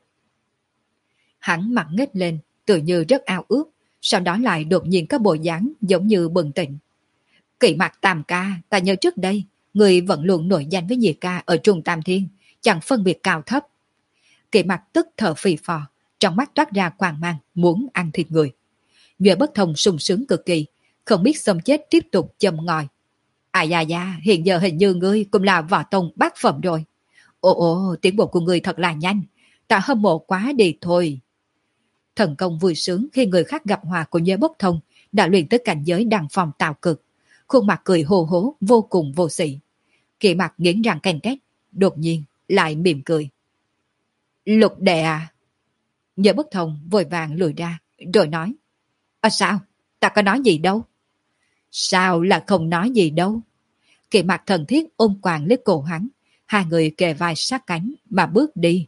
Speaker 1: Hắn mặt nghếch lên, tự như rất ao ước, sau đó lại đột nhiên có bộ dáng giống như bừng tỉnh. Kỳ Mặc tam ca, ta nhớ trước đây, người vẫn luôn nổi danh với nhị ca ở Trung Tam Thiên, chẳng phân biệt cao thấp. Kỳ Mặc tức thở phì phò, trong mắt toát ra quang mang, muốn ăn thịt người. Nhuệ Bất Thông sung sướng cực kỳ, không biết xông chết tiếp tục châm ngòi. À da da, hiện giờ hình như ngươi cũng là võ tông bát phẩm rồi. Ồ ồ, tiến bộ của ngươi thật là nhanh, ta hâm mộ quá đi thôi. Thần công vui sướng khi người khác gặp hòa của Nhuệ Bất Thông đã luyện tới cảnh giới đăng phong tạo cực. Khuôn mặt cười hồ hố vô cùng vô sĩ. Kỳ Mặc nghiến răng ken két, đột nhiên lại mỉm cười. Lục đệ à? Nhuệ Bất Thông vội vàng lùi ra, rồi nói. À sao? Ta có nói gì đâu. Sao là không nói gì đâu? Kỳ Mặc thần thiết ôm quàng lấy cổ hắn, hai người kề vai sát cánh mà bước đi.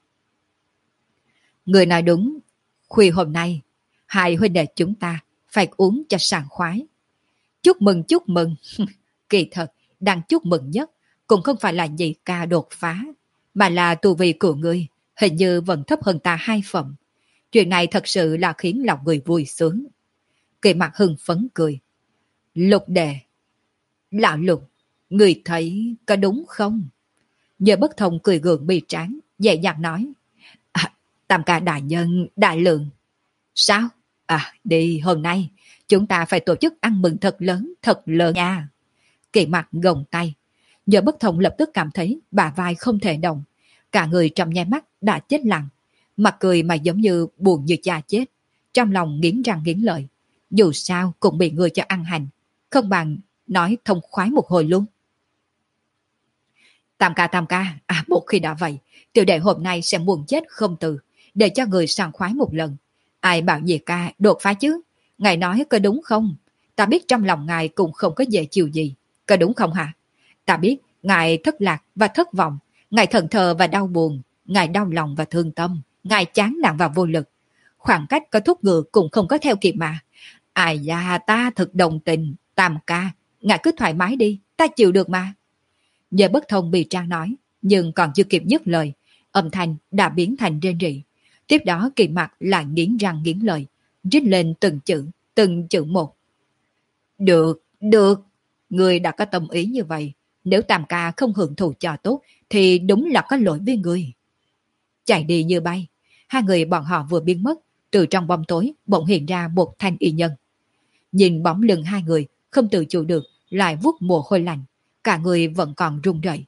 Speaker 1: Người nói đúng, khuya hôm nay, hai huynh đệ chúng ta phải uống cho sảng khoái. Chúc mừng chúc mừng. Kỳ thật, đang chúc mừng nhất cũng không phải là nhị ca đột phá, mà là tu vi của ngươi hình như vẫn thấp hơn ta hai phẩm. Chuyện này thật sự là khiến lòng người vui sướng. Kỳ Mặc hưng phấn cười. Lục đệ, lão Lục, người thấy có đúng không? Nhờ bất thông cười gượng bi tráng, dễ dàng nói. À, Tam ca đại nhân, đại lượng. Sao? À, đi hôm nay, chúng ta phải tổ chức ăn mừng thật lớn, thật lớn nha. Kỳ mặt gồng tay. Nhờ bất thông lập tức cảm thấy bả vai không thể động. Cả người trong nháy mắt đã chết lặng. Mặt cười mà giống như buồn như cha chết. Trong lòng nghiến răng nghiến lợi. Dù sao cũng bị người cho ăn hành. Không bằng nói thông khoái một hồi luôn. Tam ca tam ca, à một khi đã vậy, tiểu đệ hôm nay sẽ muốn chết không từ, để cho người sảng khoái một lần. Ai bảo nhị ca đột phá chứ? Ngài nói có đúng không? Ta biết trong lòng ngài cũng không có dễ chịu gì. Có đúng không hả? Ta biết ngài thất lạc và thất vọng, ngài thẫn thờ và đau buồn, ngài đau lòng và thương tâm, ngài chán nản và vô lực. Khoảng cách có thúc ngựa cũng không có theo kịp mà. Ai da, ta thật đồng tình. Tam ca, ngài cứ thoải mái đi, ta chịu được mà. Giờ bất thông bị trang nói, nhưng còn chưa kịp dứt lời, âm thanh đã biến thành rên rỉ. Tiếp đó Kỳ mặt lại nghiến răng nghiến lợi, rít lên từng chữ, từng chữ một. Được, được, người đã có tâm ý như vậy, nếu Tam ca không hưởng thụ cho tốt, thì đúng là có lỗi với người. Chạy đi như bay, hai người bọn họ vừa biến mất, từ trong bóng tối bỗng hiện ra một thanh y nhân. Nhìn bóng lưng hai người, không tự chủ được, lại vuốt mồ hôi lạnh, cả người vẫn còn run rẩy.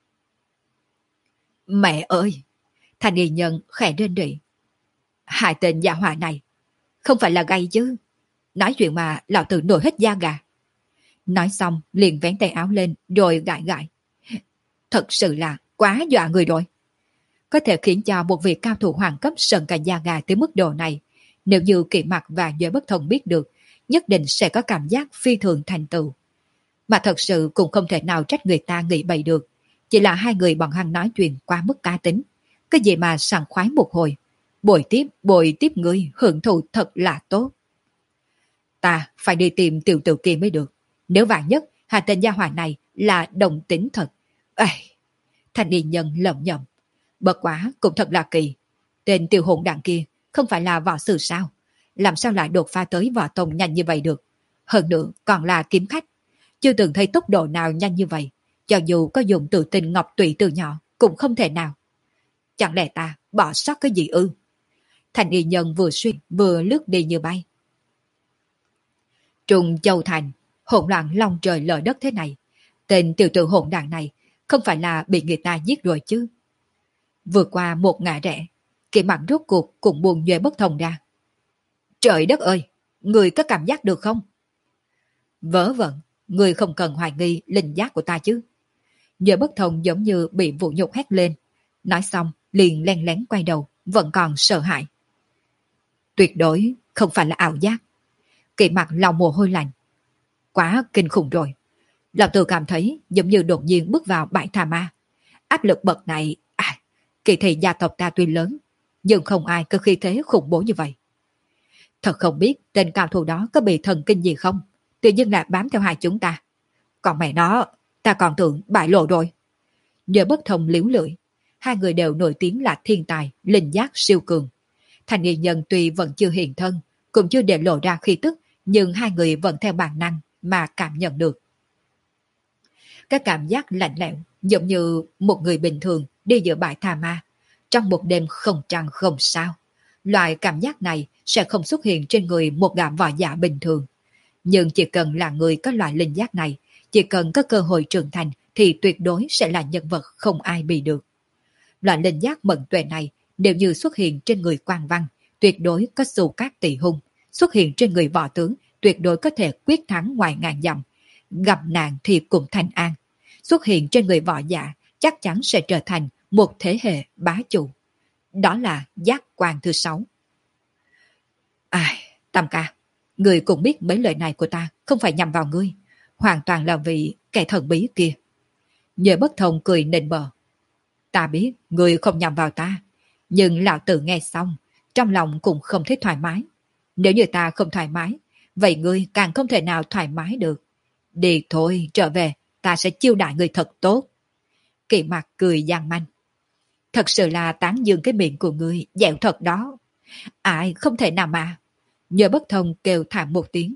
Speaker 1: Mẹ ơi! Thanh y nhân khẽ rên rỉ. Hai tên gia hỏa này, không phải là gay chứ? Nói chuyện mà lão tử nổi hết da gà. Nói xong liền vén tay áo lên rồi gãi gãi. Thật sự là quá dọa người rồi. Có thể khiến cho một vị cao thủ hoàng cấp sần cả da gà tới mức độ này. Nếu như Kỳ Mặc và Giới Bất Thông biết được, nhất định sẽ có cảm giác phi thường thành tựu. Mà thật sự cũng không thể nào trách người ta nghĩ bậy được. Chỉ là hai người bọn hắn nói chuyện quá mức cá tính. Cái gì mà sảng khoái một hồi. Bồi tiếp, bồi tiếp người hưởng thụ thật là tốt. Ta phải đi tìm tiểu tử kia mới được. Nếu vạn nhất, hai tên gia hỏa này là đồng tính thật. Ê! Thanh y nhân lẩm nhẩm. Bất quá cũng thật là kỳ. Tên tiểu hồn đảng kia không phải là võ sư sao? Làm sao lại đột phá tới võ tông nhanh như vậy được? Hơn nữa còn là kiếm khách. Chưa từng thấy tốc độ nào nhanh như vậy. Cho dù có dùng tự tình ngọc tụy từ nhỏ cũng không thể nào. Chẳng lẽ ta bỏ sót cái gì ư? Thành y nhân vừa suy vừa lướt đi như bay. Trung Châu Thành, hỗn loạn long trời lở đất thế này. Tên tiểu tử hỗn đảng này không phải là bị người ta giết rồi chứ? Vừa qua một ngã rẽ, Kỳ Mặc rốt cuộc cũng buồn nhuệ bất thông ra. Trời đất ơi, người có cảm giác được không? Vớ vẩn, người không cần hoài nghi linh giác của ta chứ. Nhuệ bất thông giống như bị vụ nhục hét lên. Nói xong liền len lén quay đầu, vẫn còn sợ hãi. Tuyệt đối không phải là ảo giác. Kỳ Mặc lòng mồ hôi lạnh. Quá kinh khủng rồi. Lão Tử cảm thấy giống như đột nhiên bước vào bãi tà ma. Áp lực bậc này, à, kỳ thị gia tộc ta tuy lớn, nhưng không ai có khí thế khủng bố như vậy. Thật không biết tên cao thủ đó có bị thần kinh gì không, tự nhiên lại bám theo hai chúng ta. Còn mẹ nó, ta còn tưởng bại lộ rồi. Nhờ bất thông liếu lưỡi, hai người đều nổi tiếng là thiên tài, linh giác siêu cường. Thành nghi nhân tuy vẫn chưa hiện thân, cũng chưa để lộ ra khí tức, nhưng hai người vẫn theo bản năng mà cảm nhận được. Cái cảm giác lạnh lẽo giống như một người bình thường đi giữa bãi tà ma, trong một đêm không trăng không sao. Loại cảm giác này sẽ không xuất hiện trên người một gã võ giả bình thường. Nhưng chỉ cần là người có loại linh giác này, chỉ cần có cơ hội trưởng thành thì tuyệt đối sẽ là nhân vật không ai bị được. Loại linh giác mẫn tuệ này nếu như xuất hiện trên người quan văn, tuyệt đối có xù cát tỷ hung. Xuất hiện trên người võ tướng, tuyệt đối có thể quyết thắng ngoài ngàn dặm. Gặp nạn thì cũng thành an. Xuất hiện trên người võ giả, chắc chắn sẽ trở thành một thế hệ bá chủ. Đó là giác quan thứ sáu. Ai, Tam ca, người cũng biết mấy lời này của ta không phải nhằm vào ngươi, hoàn toàn là vì kẻ thần bí kia. Nhờ bất thông cười nịnh bờ. Ta biết người không nhằm vào ta, nhưng lão tử nghe xong, trong lòng cũng không thấy thoải mái. Nếu như ta không thoải mái, vậy ngươi càng không thể nào thoải mái được. Đi thôi, trở về, ta sẽ chiêu đãi người thật tốt. Kỳ Mặc cười gian manh. Thật sự là tán dương cái miệng của ngươi, dẻo thật đó. Ai không thể nào mà. Nhờ bất thông kêu thảm một tiếng.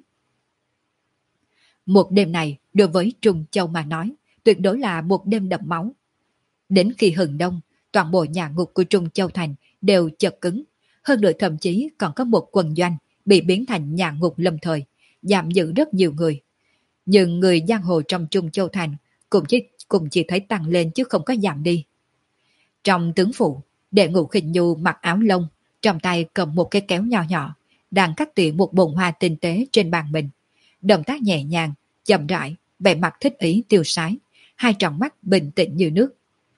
Speaker 1: Một đêm này, đối với Trung Châu mà nói, tuyệt đối là một đêm đẫm máu. Đến khi hừng đông, toàn bộ nhà ngục của Trung Châu Thành đều chật cứng. Hơn nữa thậm chí còn có một quần doanh bị biến thành nhà ngục lâm thời, giam giữ rất nhiều người. Nhưng người giang hồ trong Trung Châu Thành cũng chỉ, cũng chỉ thấy tăng lên chứ không có giảm đi. Trong tướng phủ, Đệ Ngũ Khinh Nhu mặc áo lông, trong tay cầm một cái kéo nhỏ nhỏ, đang cắt tỉa một bồn hoa tinh tế trên bàn mình. Động tác nhẹ nhàng, chậm rãi, vẻ mặt thích ý tiêu sái, hai tròng mắt bình tĩnh như nước.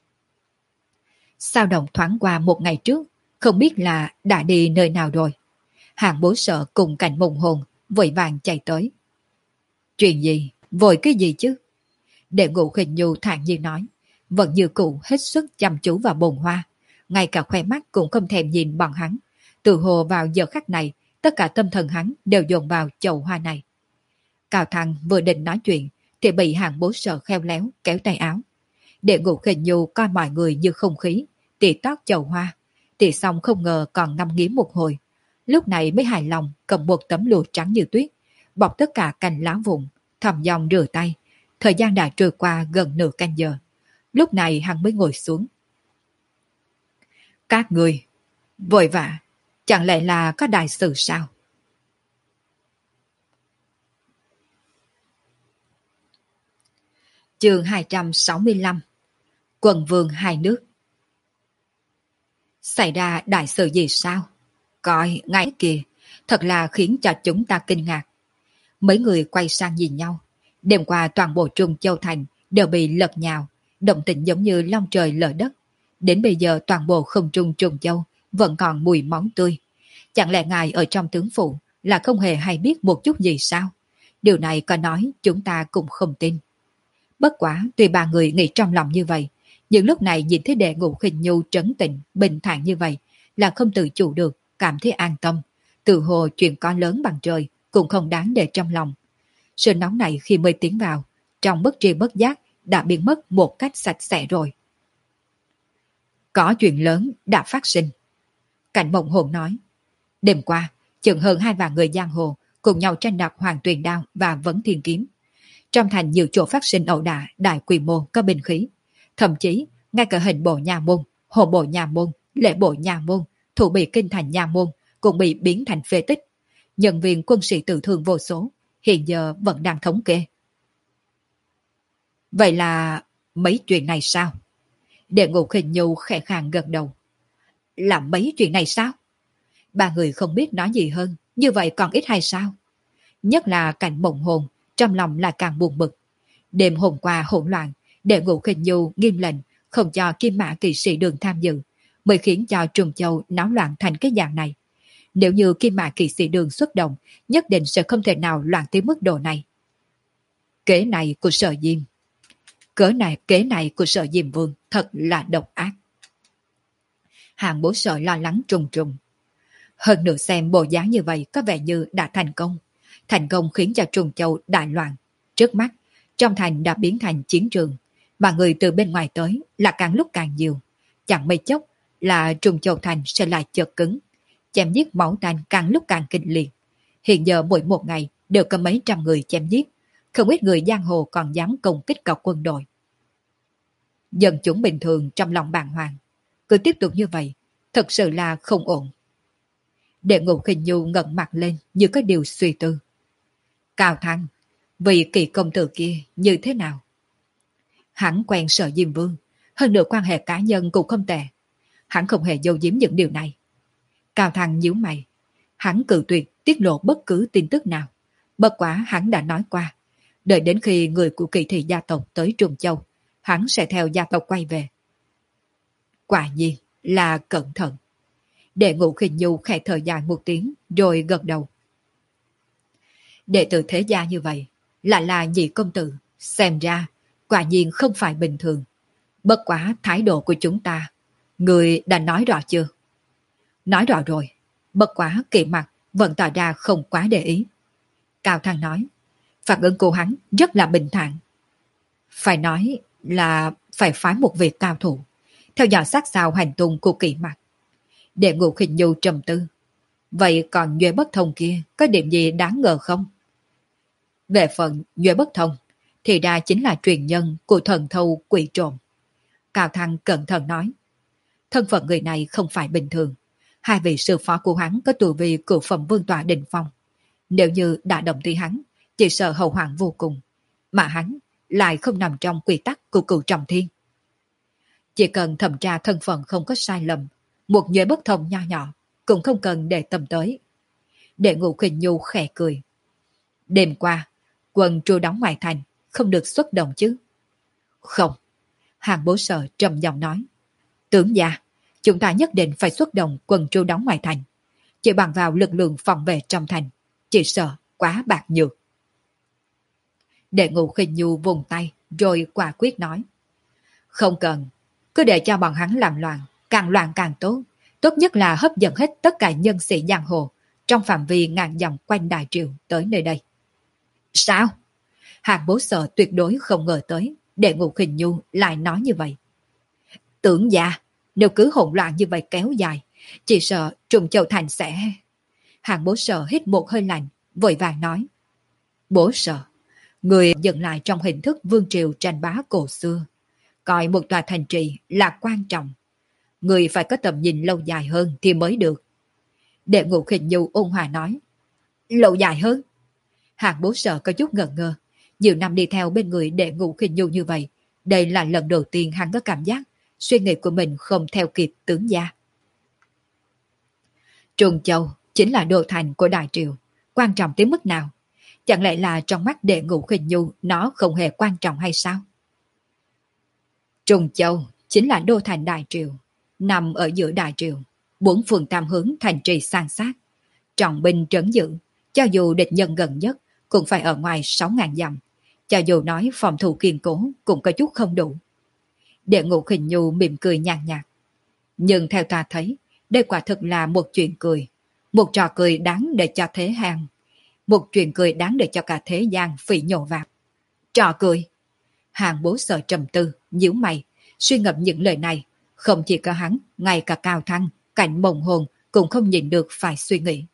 Speaker 1: Sao động thoáng qua một ngày trước, không biết là đã đi nơi nào rồi. Hàng Bố Sợ cùng Cảnh Mộng Hồn vội vàng chạy tới. Chuyện gì? Vội cái gì chứ? Đệ Ngũ Khinh Nhu thản nhiên nói, vẫn như cũ hết sức chăm chú vào bồn hoa, ngay cả khoe mắt cũng không thèm nhìn bọn hắn. Tự hồ vào giờ khắc này, tất cả tâm thần hắn đều dồn vào chậu hoa này. Cao Thăng vừa định nói chuyện thì bị Hàng Bố Sợ khéo léo kéo tay áo. Đệ Ngũ Khinh Nhu coi mọi người như không khí, tỉ tót chậu hoa, tỉ xong không ngờ còn ngâm nghía một hồi. Lúc này mới hài lòng cầm một tấm lụa trắng như tuyết, bọc tất cả cành lá vụn, thầm dòng rửa tay. Thời gian đã trôi qua gần nửa canh giờ. Lúc này hắn mới ngồi xuống. Các người, vội vã, chẳng lẽ là có đại sự sao? Chương hai trăm sáu mươi lăm. Quần vương hai nước. Xảy ra đại sự gì sao? Coi, ngay kìa, thật là khiến cho chúng ta kinh ngạc. Mấy người quay sang nhìn nhau. Đêm qua toàn bộ Trung Châu Thành đều bị lật nhào, động tĩnh giống như long trời lở đất. Đến bây giờ toàn bộ không trung Trung Châu vẫn còn mùi máu tươi. Chẳng lẽ ngài ở trong tướng phủ là không hề hay biết một chút gì sao? Điều này có nói chúng ta cũng không tin. Bất quá tuy ba người nghĩ trong lòng như vậy, nhưng lúc này nhìn thấy Đệ Ngũ Khinh Nhu trấn tĩnh, bình thản như vậy là không tự chủ được, cảm thấy an tâm. Tự hồ chuyện có lớn bằng trời cũng không đáng để trong lòng. Sự nóng này khi mới tiến vào, trong bất tri bất giác đã biến mất một cách sạch sẽ rồi. Có chuyện lớn đã phát sinh. Cảnh Mộng Hồn nói, đêm qua, chừng hơn hai vạn người giang hồ cùng nhau tranh đoạt Hoàng Tuyền Đao và Vấn Thiên Kiếm. Trong thành nhiều chỗ phát sinh ẩu đả đại quy mô có binh khí. Thậm chí, ngay cả hình bộ nhà môn, hồ bộ nhà môn, lễ bộ nhà môn, thủ bị kinh thành nhà môn cũng bị biến thành phế tích. Nhân viên quân sĩ tử thương vô số, hiện giờ vẫn đang thống kê. Vậy là mấy chuyện này sao? Đệ Ngũ Khinh Nhu khẽ khàng gật đầu. Là mấy chuyện này sao? Ba người không biết nói gì hơn, như vậy còn ít hay sao? Nhất là Cảnh Mộng Hồn, trong lòng là càng buồn bực. Đêm hôm qua hỗn loạn, Đệ Ngũ Khinh Nhu nghiêm lệnh không cho Kim Mã kỵ sĩ Đường tham dự, mới khiến cho Trùng Châu náo loạn thành cái dạng này. Nếu như Kim Mã kỵ sĩ Đường xuất động, nhất định sẽ không thể nào loạn tới mức độ này. Kế này của Sở Diêm, cớ này kế này của Sở Diêm Vương thật là độc ác. Hàng Bố Sợ lo lắng trùng trùng. Hơn nữa xem bộ dáng như vậy có vẻ như đã thành công. Thành công khiến cho Trùng Châu đại loạn. Trước mắt, trong thành đã biến thành chiến trường, mà người từ bên ngoài tới là càng lúc càng nhiều. Chẳng mấy chốc là Trùng Châu thành sẽ lại chật cứng. Chém giết máu tanh càng lúc càng kinh liệt. Hiện giờ mỗi một ngày đều có mấy trăm người chém giết. Không ít người giang hồ còn dám công kích cả quân đội. Dân chúng bình thường trong lòng bàng hoàng. Cứ tiếp tục như vậy, thật sự là không ổn. Đệ Ngũ Khinh Nhu ngẩng mặt lên như có điều suy tư. Cao Thăng, vị kỳ công tử kia như thế nào? Hắn quen Sở Diêm Vương, hơn nữa quan hệ cá nhân cũng không tệ. Hắn không hề giấu giếm những điều này. Cao Thăng nhíu mày. Hắn cự tuyệt tiết lộ bất cứ tin tức nào. Bất quá hắn đã nói qua, đợi đến khi người của Kỳ thị gia tộc tới Trung Châu, hắn sẽ theo gia tộc quay về. Quả nhiên là cẩn thận. Đệ Ngũ Khinh Nhu khẽ thở dài một tiếng rồi gật đầu. Đệ tử thế gia như vậy, lại là nhị công tử, xem ra quả nhiên không phải bình thường. Bất quá thái độ của chúng ta, người đã nói rõ chưa? Nói rõ rồi, bất quá Kỳ Mặc vẫn tỏ ra không quá để ý. Cao Thăng nói, phản ứng của hắn rất là bình thản. Phải nói là phải phái một việc cao thủ, theo dõi sát sao hành tung của Kỳ Mặc. Đệ Ngũ Khinh Nhu trầm tư. Vậy còn Nhuệ Bất Thông kia có điểm gì đáng ngờ không? Về phần Nhuệ Bất Thông, thì ra chính là truyền nhân của thần thâu quỷ trộm. Cao Thăng cẩn thận nói. Thân phận người này không phải bình thường. Hai vị sư phó của hắn có tu vi cửu phẩm vương tọa đỉnh phong. Nếu như đã động tới hắn, chỉ sợ hậu hoạn vô cùng. Mà hắn lại không nằm trong quy tắc của cửu trọng thiên. Chỉ cần thẩm tra thân phận không có sai lầm, một nhuệ bất thông nho nhỏ, cũng không cần để tâm tới. Đệ Ngũ Khinh Nhu khẽ cười. Đêm qua, quân tru đóng ngoài thành, không được xuất động chứ? Không. Hàng Bố Sở trầm giọng nói. Tướng gia, chúng ta nhất định phải xuất động quân tru đóng ngoài thành. Chỉ bằng vào lực lượng phòng vệ trong thành, chỉ sợ quá bạc nhược. Đệ Ngũ Khinh Nhu vùng tay, rồi quả quyết nói. Không cần, cứ để cho bọn hắn làm loạn, càng loạn càng tốt. Tốt nhất là hấp dẫn hết tất cả nhân sĩ giang hồ trong phạm vi ngàn dặm quanh Đại Triều tới nơi đây. Sao? Hàng Bố Sở tuyệt đối không ngờ tới Đệ Ngũ Khinh Nhu lại nói như vậy. Tưởng gia, nếu cứ hỗn loạn như vậy kéo dài, chỉ sợ Trùng Châu Thành sẽ... Hàng Bố Sở hít một hơi lạnh, vội vàng nói. Bố Sở, người dừng lại trong hình thức vương triều tranh bá cổ xưa. Coi một tòa thành trì là quan trọng. Người phải có tầm nhìn lâu dài hơn thì mới được. Đệ Ngũ Khinh Nhu ôn hòa nói. Lâu dài hơn? Hàng Bố Sở có chút ngờ ngơ. Nhiều năm đi theo bên người Đệ Ngũ Khinh Nhu như vậy, đây là lần đầu tiên hắn có cảm giác suy nghĩ của mình không theo kịp tướng gia. Trùng Châu chính là đô thành của Đại Triều, quan trọng tới mức nào? Chẳng lẽ là trong mắt Đệ Ngũ Khinh Nhu nó không hề quan trọng hay sao? Trùng Châu chính là đô thành Đại Triều, nằm ở giữa Đại Triều, bốn phương tam hướng thành trì san sát. Trọng binh trấn giữ, cho dù địch nhân gần nhất cũng phải ở ngoài sáu ngàn dặm. Cho dù nói phòng thủ kiên cố cũng có chút không đủ. Đệ Ngũ Khinh Nhu mỉm cười nhàn nhạt. Nhưng theo ta thấy, đây quả thực là một chuyện cười. Một trò cười đáng để cho thế hàng. Một chuyện cười đáng để cho cả thế gian phỉ nhổ vào. Trò cười. Hàng Bố Sở trầm tư, nhíu mày, suy ngẫm những lời này. Không chỉ có hắn, ngay cả Cao Thăng, Cảnh Mộng Hồn cũng không nhìn được phải suy nghĩ.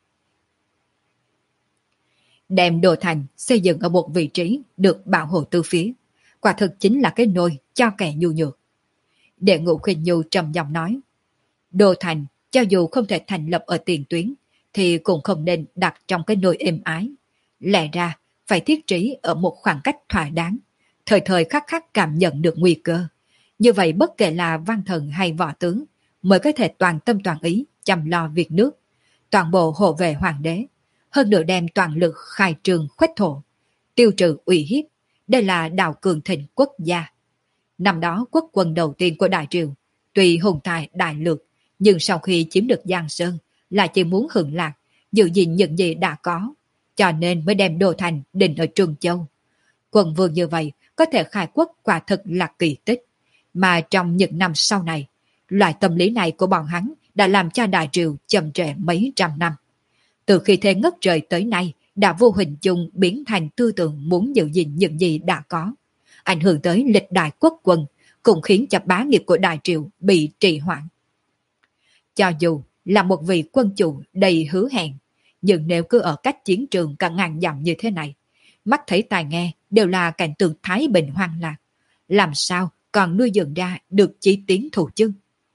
Speaker 1: Đem đồ thành xây dựng ở một vị trí được bảo hộ từ phía. Quả thực chính là cái nôi cho kẻ nhu nhược. Đệ Ngũ Khinh Nhu trầm giọng nói. Đồ thành, cho dù không thể thành lập ở tiền tuyến, thì cũng không nên đặt trong cái nôi êm ái. Lẽ ra, phải thiết trí ở một khoảng cách thỏa đáng, thời thời khắc khắc cảm nhận được nguy cơ. Như vậy bất kể là văn thần hay võ tướng, mới có thể toàn tâm toàn ý chăm lo việc nước, toàn bộ hộ vệ hoàng đế, hơn nữa đem toàn lực khai trường khuếch thổ, tiêu trừ uy hiếp. Đây là đạo cường thịnh quốc gia. Năm đó quốc quân đầu tiên của Đại Triều, tuy hùng tài đại lược, nhưng sau khi chiếm được Giang Sơn, là chỉ muốn hưởng lạc, giữ gìn những gì đã có, cho nên mới đem đô thành định ở Trùng Châu. Quân vương như vậy có thể khai quốc quả thực là kỳ tích. Mà trong những năm sau này, loại tâm lý này của bọn hắn đã làm cho Đại Triều chậm trễ mấy trăm năm. Từ khi thế ngất trời tới nay, đã vô hình chung biến thành tư tưởng muốn giữ gìn những gì đã có, ảnh hưởng tới lịch đại quốc quân, cũng khiến cho bá nghiệp của Đại Triều bị trì hoãn. Cho dù là một vị quân chủ đầy hứa hẹn, nhưng nếu cứ ở cách chiến trường cả ngàn dặm như thế này, mắt thấy tai nghe đều là cảnh tượng thái bình hoang lạc, làm sao còn nuôi dưỡng ra được chí tiến thủ chứ?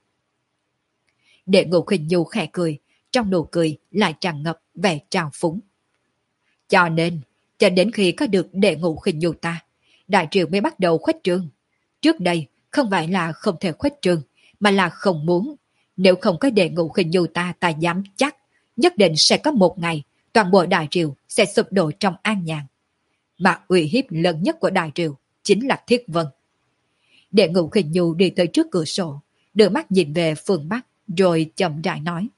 Speaker 1: Đệ Ngũ Khinh Nhu khẽ cười, trong nụ cười lại tràn ngập vẻ trào phúng. Cho nên, cho đến khi có được Đệ Ngũ Khinh Nhu ta, Đại Triều mới bắt đầu khuếch trương. Trước đây không phải là không thể khuếch trương, mà là không muốn. Nếu không có Đệ Ngũ Khinh Nhu ta, ta dám chắc, nhất định sẽ có một ngày toàn bộ Đại Triều sẽ sụp đổ trong an nhàn. Mà uy hiếp lớn nhất của Đại Triều chính là Thiết Vân. Đệ Ngũ Khinh Nhu đi tới trước cửa sổ, đưa mắt nhìn về phương Bắc, rồi chậm rãi nói.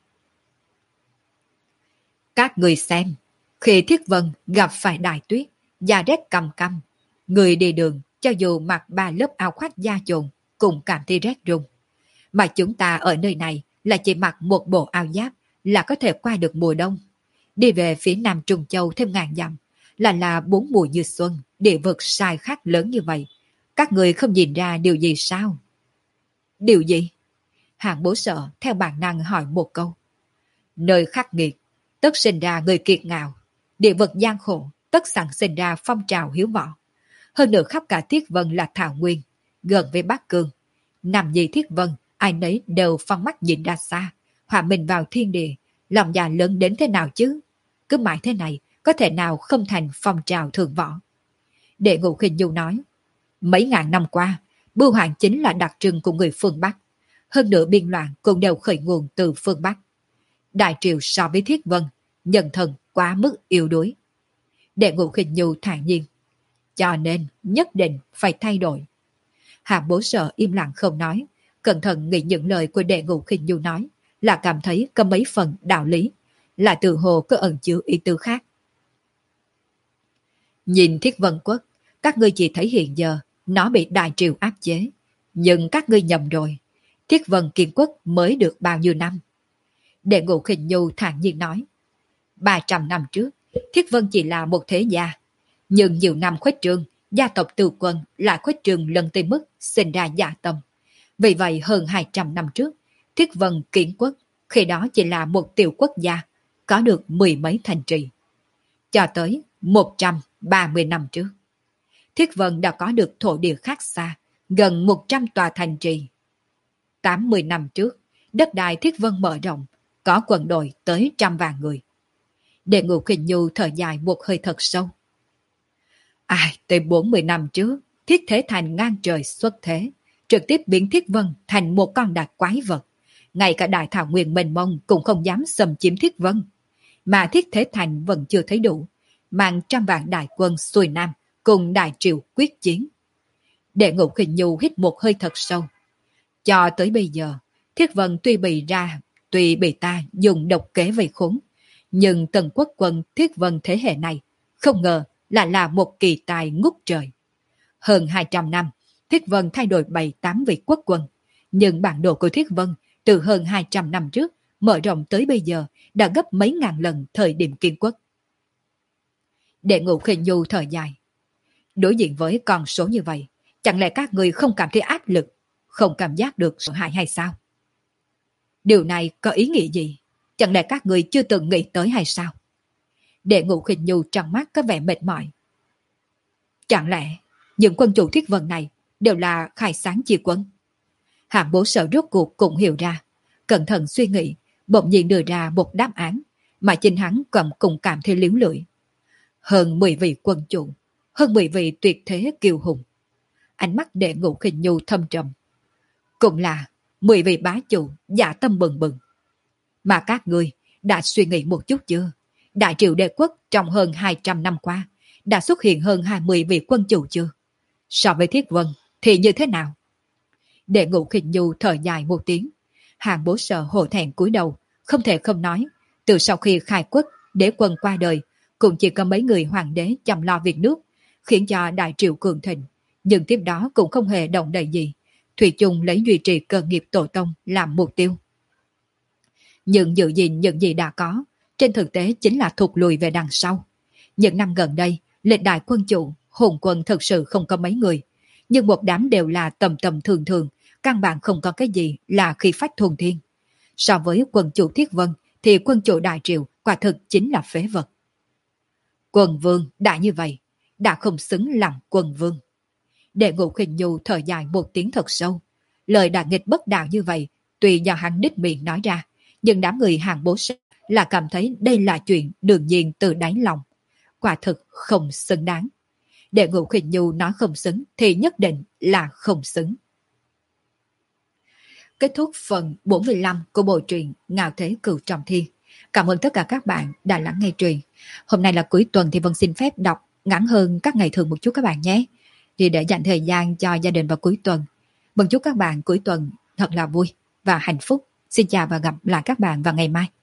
Speaker 1: Các người xem, khi Thiết Vân gặp phải Đại Tuyết, da rét căm căm, người đi đường cho dù mặc ba lớp áo khoác da trồn cũng cảm thấy rét run. Mà chúng ta ở nơi này là chỉ mặc một bộ áo giáp là có thể qua được mùa đông. Đi về phía Nam Trùng Châu thêm ngàn dặm là là bốn mùa như xuân, địa vực sai khác lớn như vậy. Các người không nhìn ra điều gì sao? Điều gì? Hạng Bố Sở theo bản năng hỏi một câu. Nơi khắc nghiệt, tất sinh ra người kiệt ngạo. Địa vực gian khổ, tất sẵn sinh ra phong trào hiếu võ. Hơn nữa khắp cả Thiết Vân là thảo nguyên, gần với Bắc Cương. Nam Nhi Thiết Vân, ai nấy đều phong mắt nhìn ra xa, hòa mình vào thiên địa, lòng già lớn đến thế nào chứ? Cứ mãi thế này, có thể nào không thành phong trào thượng võ? Đệ Ngũ Khinh Du nói, mấy ngàn năm qua, bưu hoàng chính là đặc trưng của người phương Bắc. Hơn nữa biên loạn cũng đều khởi nguồn từ phương Bắc. Đại triều so với Thiết Vân, nhân thần quá mức yếu đuối. Đệ Ngũ Khinh Du thản nhiên, cho nên nhất định phải thay đổi. Hạng Bố Sở im lặng không nói, cẩn thận nghĩ những lời của Đệ Ngũ Khinh Du nói, là cảm thấy có mấy phần đạo lý, là tự hồ có ẩn chứa ý tứ khác. Nhìn Thiết Vân Quốc, các ngươi chỉ thấy hiện giờ nó bị đại triều áp chế, nhưng các ngươi nhầm rồi. Thiết Vân Kiên Quốc mới được bao nhiêu năm? Đệ Ngũ Khinh Du thản nhiên nói, ba trăm năm trước, Thiết Vân chỉ là một thế gia, nhưng nhiều năm khuếch trương, gia tộc Từ Quân lại khuếch trương lần tới mức sinh ra dạ tâm. Vì vậy hơn hai trăm năm trước, Thiết Vân Kiên Quốc khi đó chỉ là một tiểu quốc gia, có được mười mấy thành trì. Cho tới một trăm ba mươi năm trước, Thiết Vân đã có được thổ địa khác xa, gần một trăm tòa thành trì. tám mươi năm trước, đất đai Thiết Vân mở rộng, có quân đội tới trăm vạn người. Đệ Ngũ Khinh Du thở dài một hơi thật sâu. Ai, tới bốn mươi năm trước, Thiết Thế Thành ngang trời xuất thế, trực tiếp biến Thiết Vân thành một con đại quái vật. Ngay cả đại thảo nguyên mênh mông cũng không dám xâm chiếm Thiết Vân. Mà Thiết Thế Thành vẫn chưa thấy đủ, mang trăm vạn đại quân xuôi nam cùng đại triều quyết chiến. Đệ Ngũ Khinh Du hít một hơi thật sâu. Cho tới bây giờ, Thiết Vân tuy bị ra, tuy bị ta dùng độc kế vây khốn, nhưng tần quốc quân Thiết Vân thế hệ này không ngờ là là một kỳ tài ngút trời. Hơn hai trăm năm, Thiết Vân thay đổi bảy tám vị quốc quân, nhưng bản đồ của Thiết Vân từ hơn hai trăm năm trước mở rộng tới bây giờ đã gấp mấy ngàn lần thời điểm Kiên Quốc. Đệ Ngũ Khinh Du thở dài. Đối diện với con số như vậy, chẳng lẽ các người không cảm thấy áp lực, không cảm giác được sợ hãi hay sao? Điều này có ý nghĩa gì? Chẳng lẽ các người chưa từng nghĩ tới hay sao? Đệ Ngũ Khinh Du trong mắt có vẻ mệt mỏi. Chẳng lẽ những quân chủ Thiết Vân này đều là khai sáng chi quân? Hạng Bố Sở rốt cuộc cũng hiểu ra, cẩn thận suy nghĩ, bỗng nhiên đưa ra một đáp án mà chính hắn còn cùng cảm thấy liếu lưỡi. Hơn mười vị quân chủ, hơn mười vị tuyệt thế kiêu hùng. Ánh mắt Đệ Ngũ Khinh Du thâm trầm. Cũng là mười vị bá chủ dạ tâm bừng bừng. Mà các ngươi đã suy nghĩ một chút chưa? Đại triều Đệ Quốc trong hơn hai trăm năm qua đã xuất hiện hơn hai mươi vị quân chủ chưa? So với Thiết Vân thì như thế nào? Đệ Ngũ Khinh Du thở dài một tiếng. Hạng Bố Sở hổ thẹn cúi đầu, không thể không nói. Từ sau khi khai quốc, đế quân qua đời, cũng chỉ có mấy người hoàng đế chăm lo việc nước, khiến cho đại triều cường thịnh. Nhưng tiếp đó cũng không hề động đậy gì. Thủy chung lấy duy trì cơ nghiệp tổ tông làm mục tiêu. Nhưng giữ gìn những gì đã có, trên thực tế chính là thụt lùi về đằng sau. Những năm gần đây, lịch đại quân chủ, hùng quân thực sự không có mấy người. Nhưng một đám đều là tầm tầm thường thường, căn bản không có cái gì là khí phách thuần thiên. So với quân chủ Thiết Vân, thì quân chủ Đại Triều quả thực chính là phế vật. Quân vương đã như vậy, đã không xứng làm quân vương. Đệ Ngũ Khinh Du thở dài một tiếng thật sâu. Lời đại nghịch bất đạo như vậy, tuy do hắn đích miệng nói ra, nhưng đám người Hạng Bố Sở là cảm thấy đây là chuyện đương nhiên từ đáy lòng. Quả thực không xứng đáng. Đệ Ngũ Khinh Du nói không xứng thì nhất định là không xứng. Kết thúc phần bốn mươi lăm của bộ truyện Ngạo Thế Cửu Trọng Thiên. Cảm ơn tất cả các bạn đã lắng nghe truyện. Hôm nay là cuối tuần thì Vân xin phép đọc ngắn hơn các ngày thường một chút các bạn nhé. Thì để dành thời gian cho gia đình vào cuối tuần. Vâng chúc các bạn cuối tuần thật là vui và hạnh phúc. Xin chào và gặp lại các bạn vào ngày mai.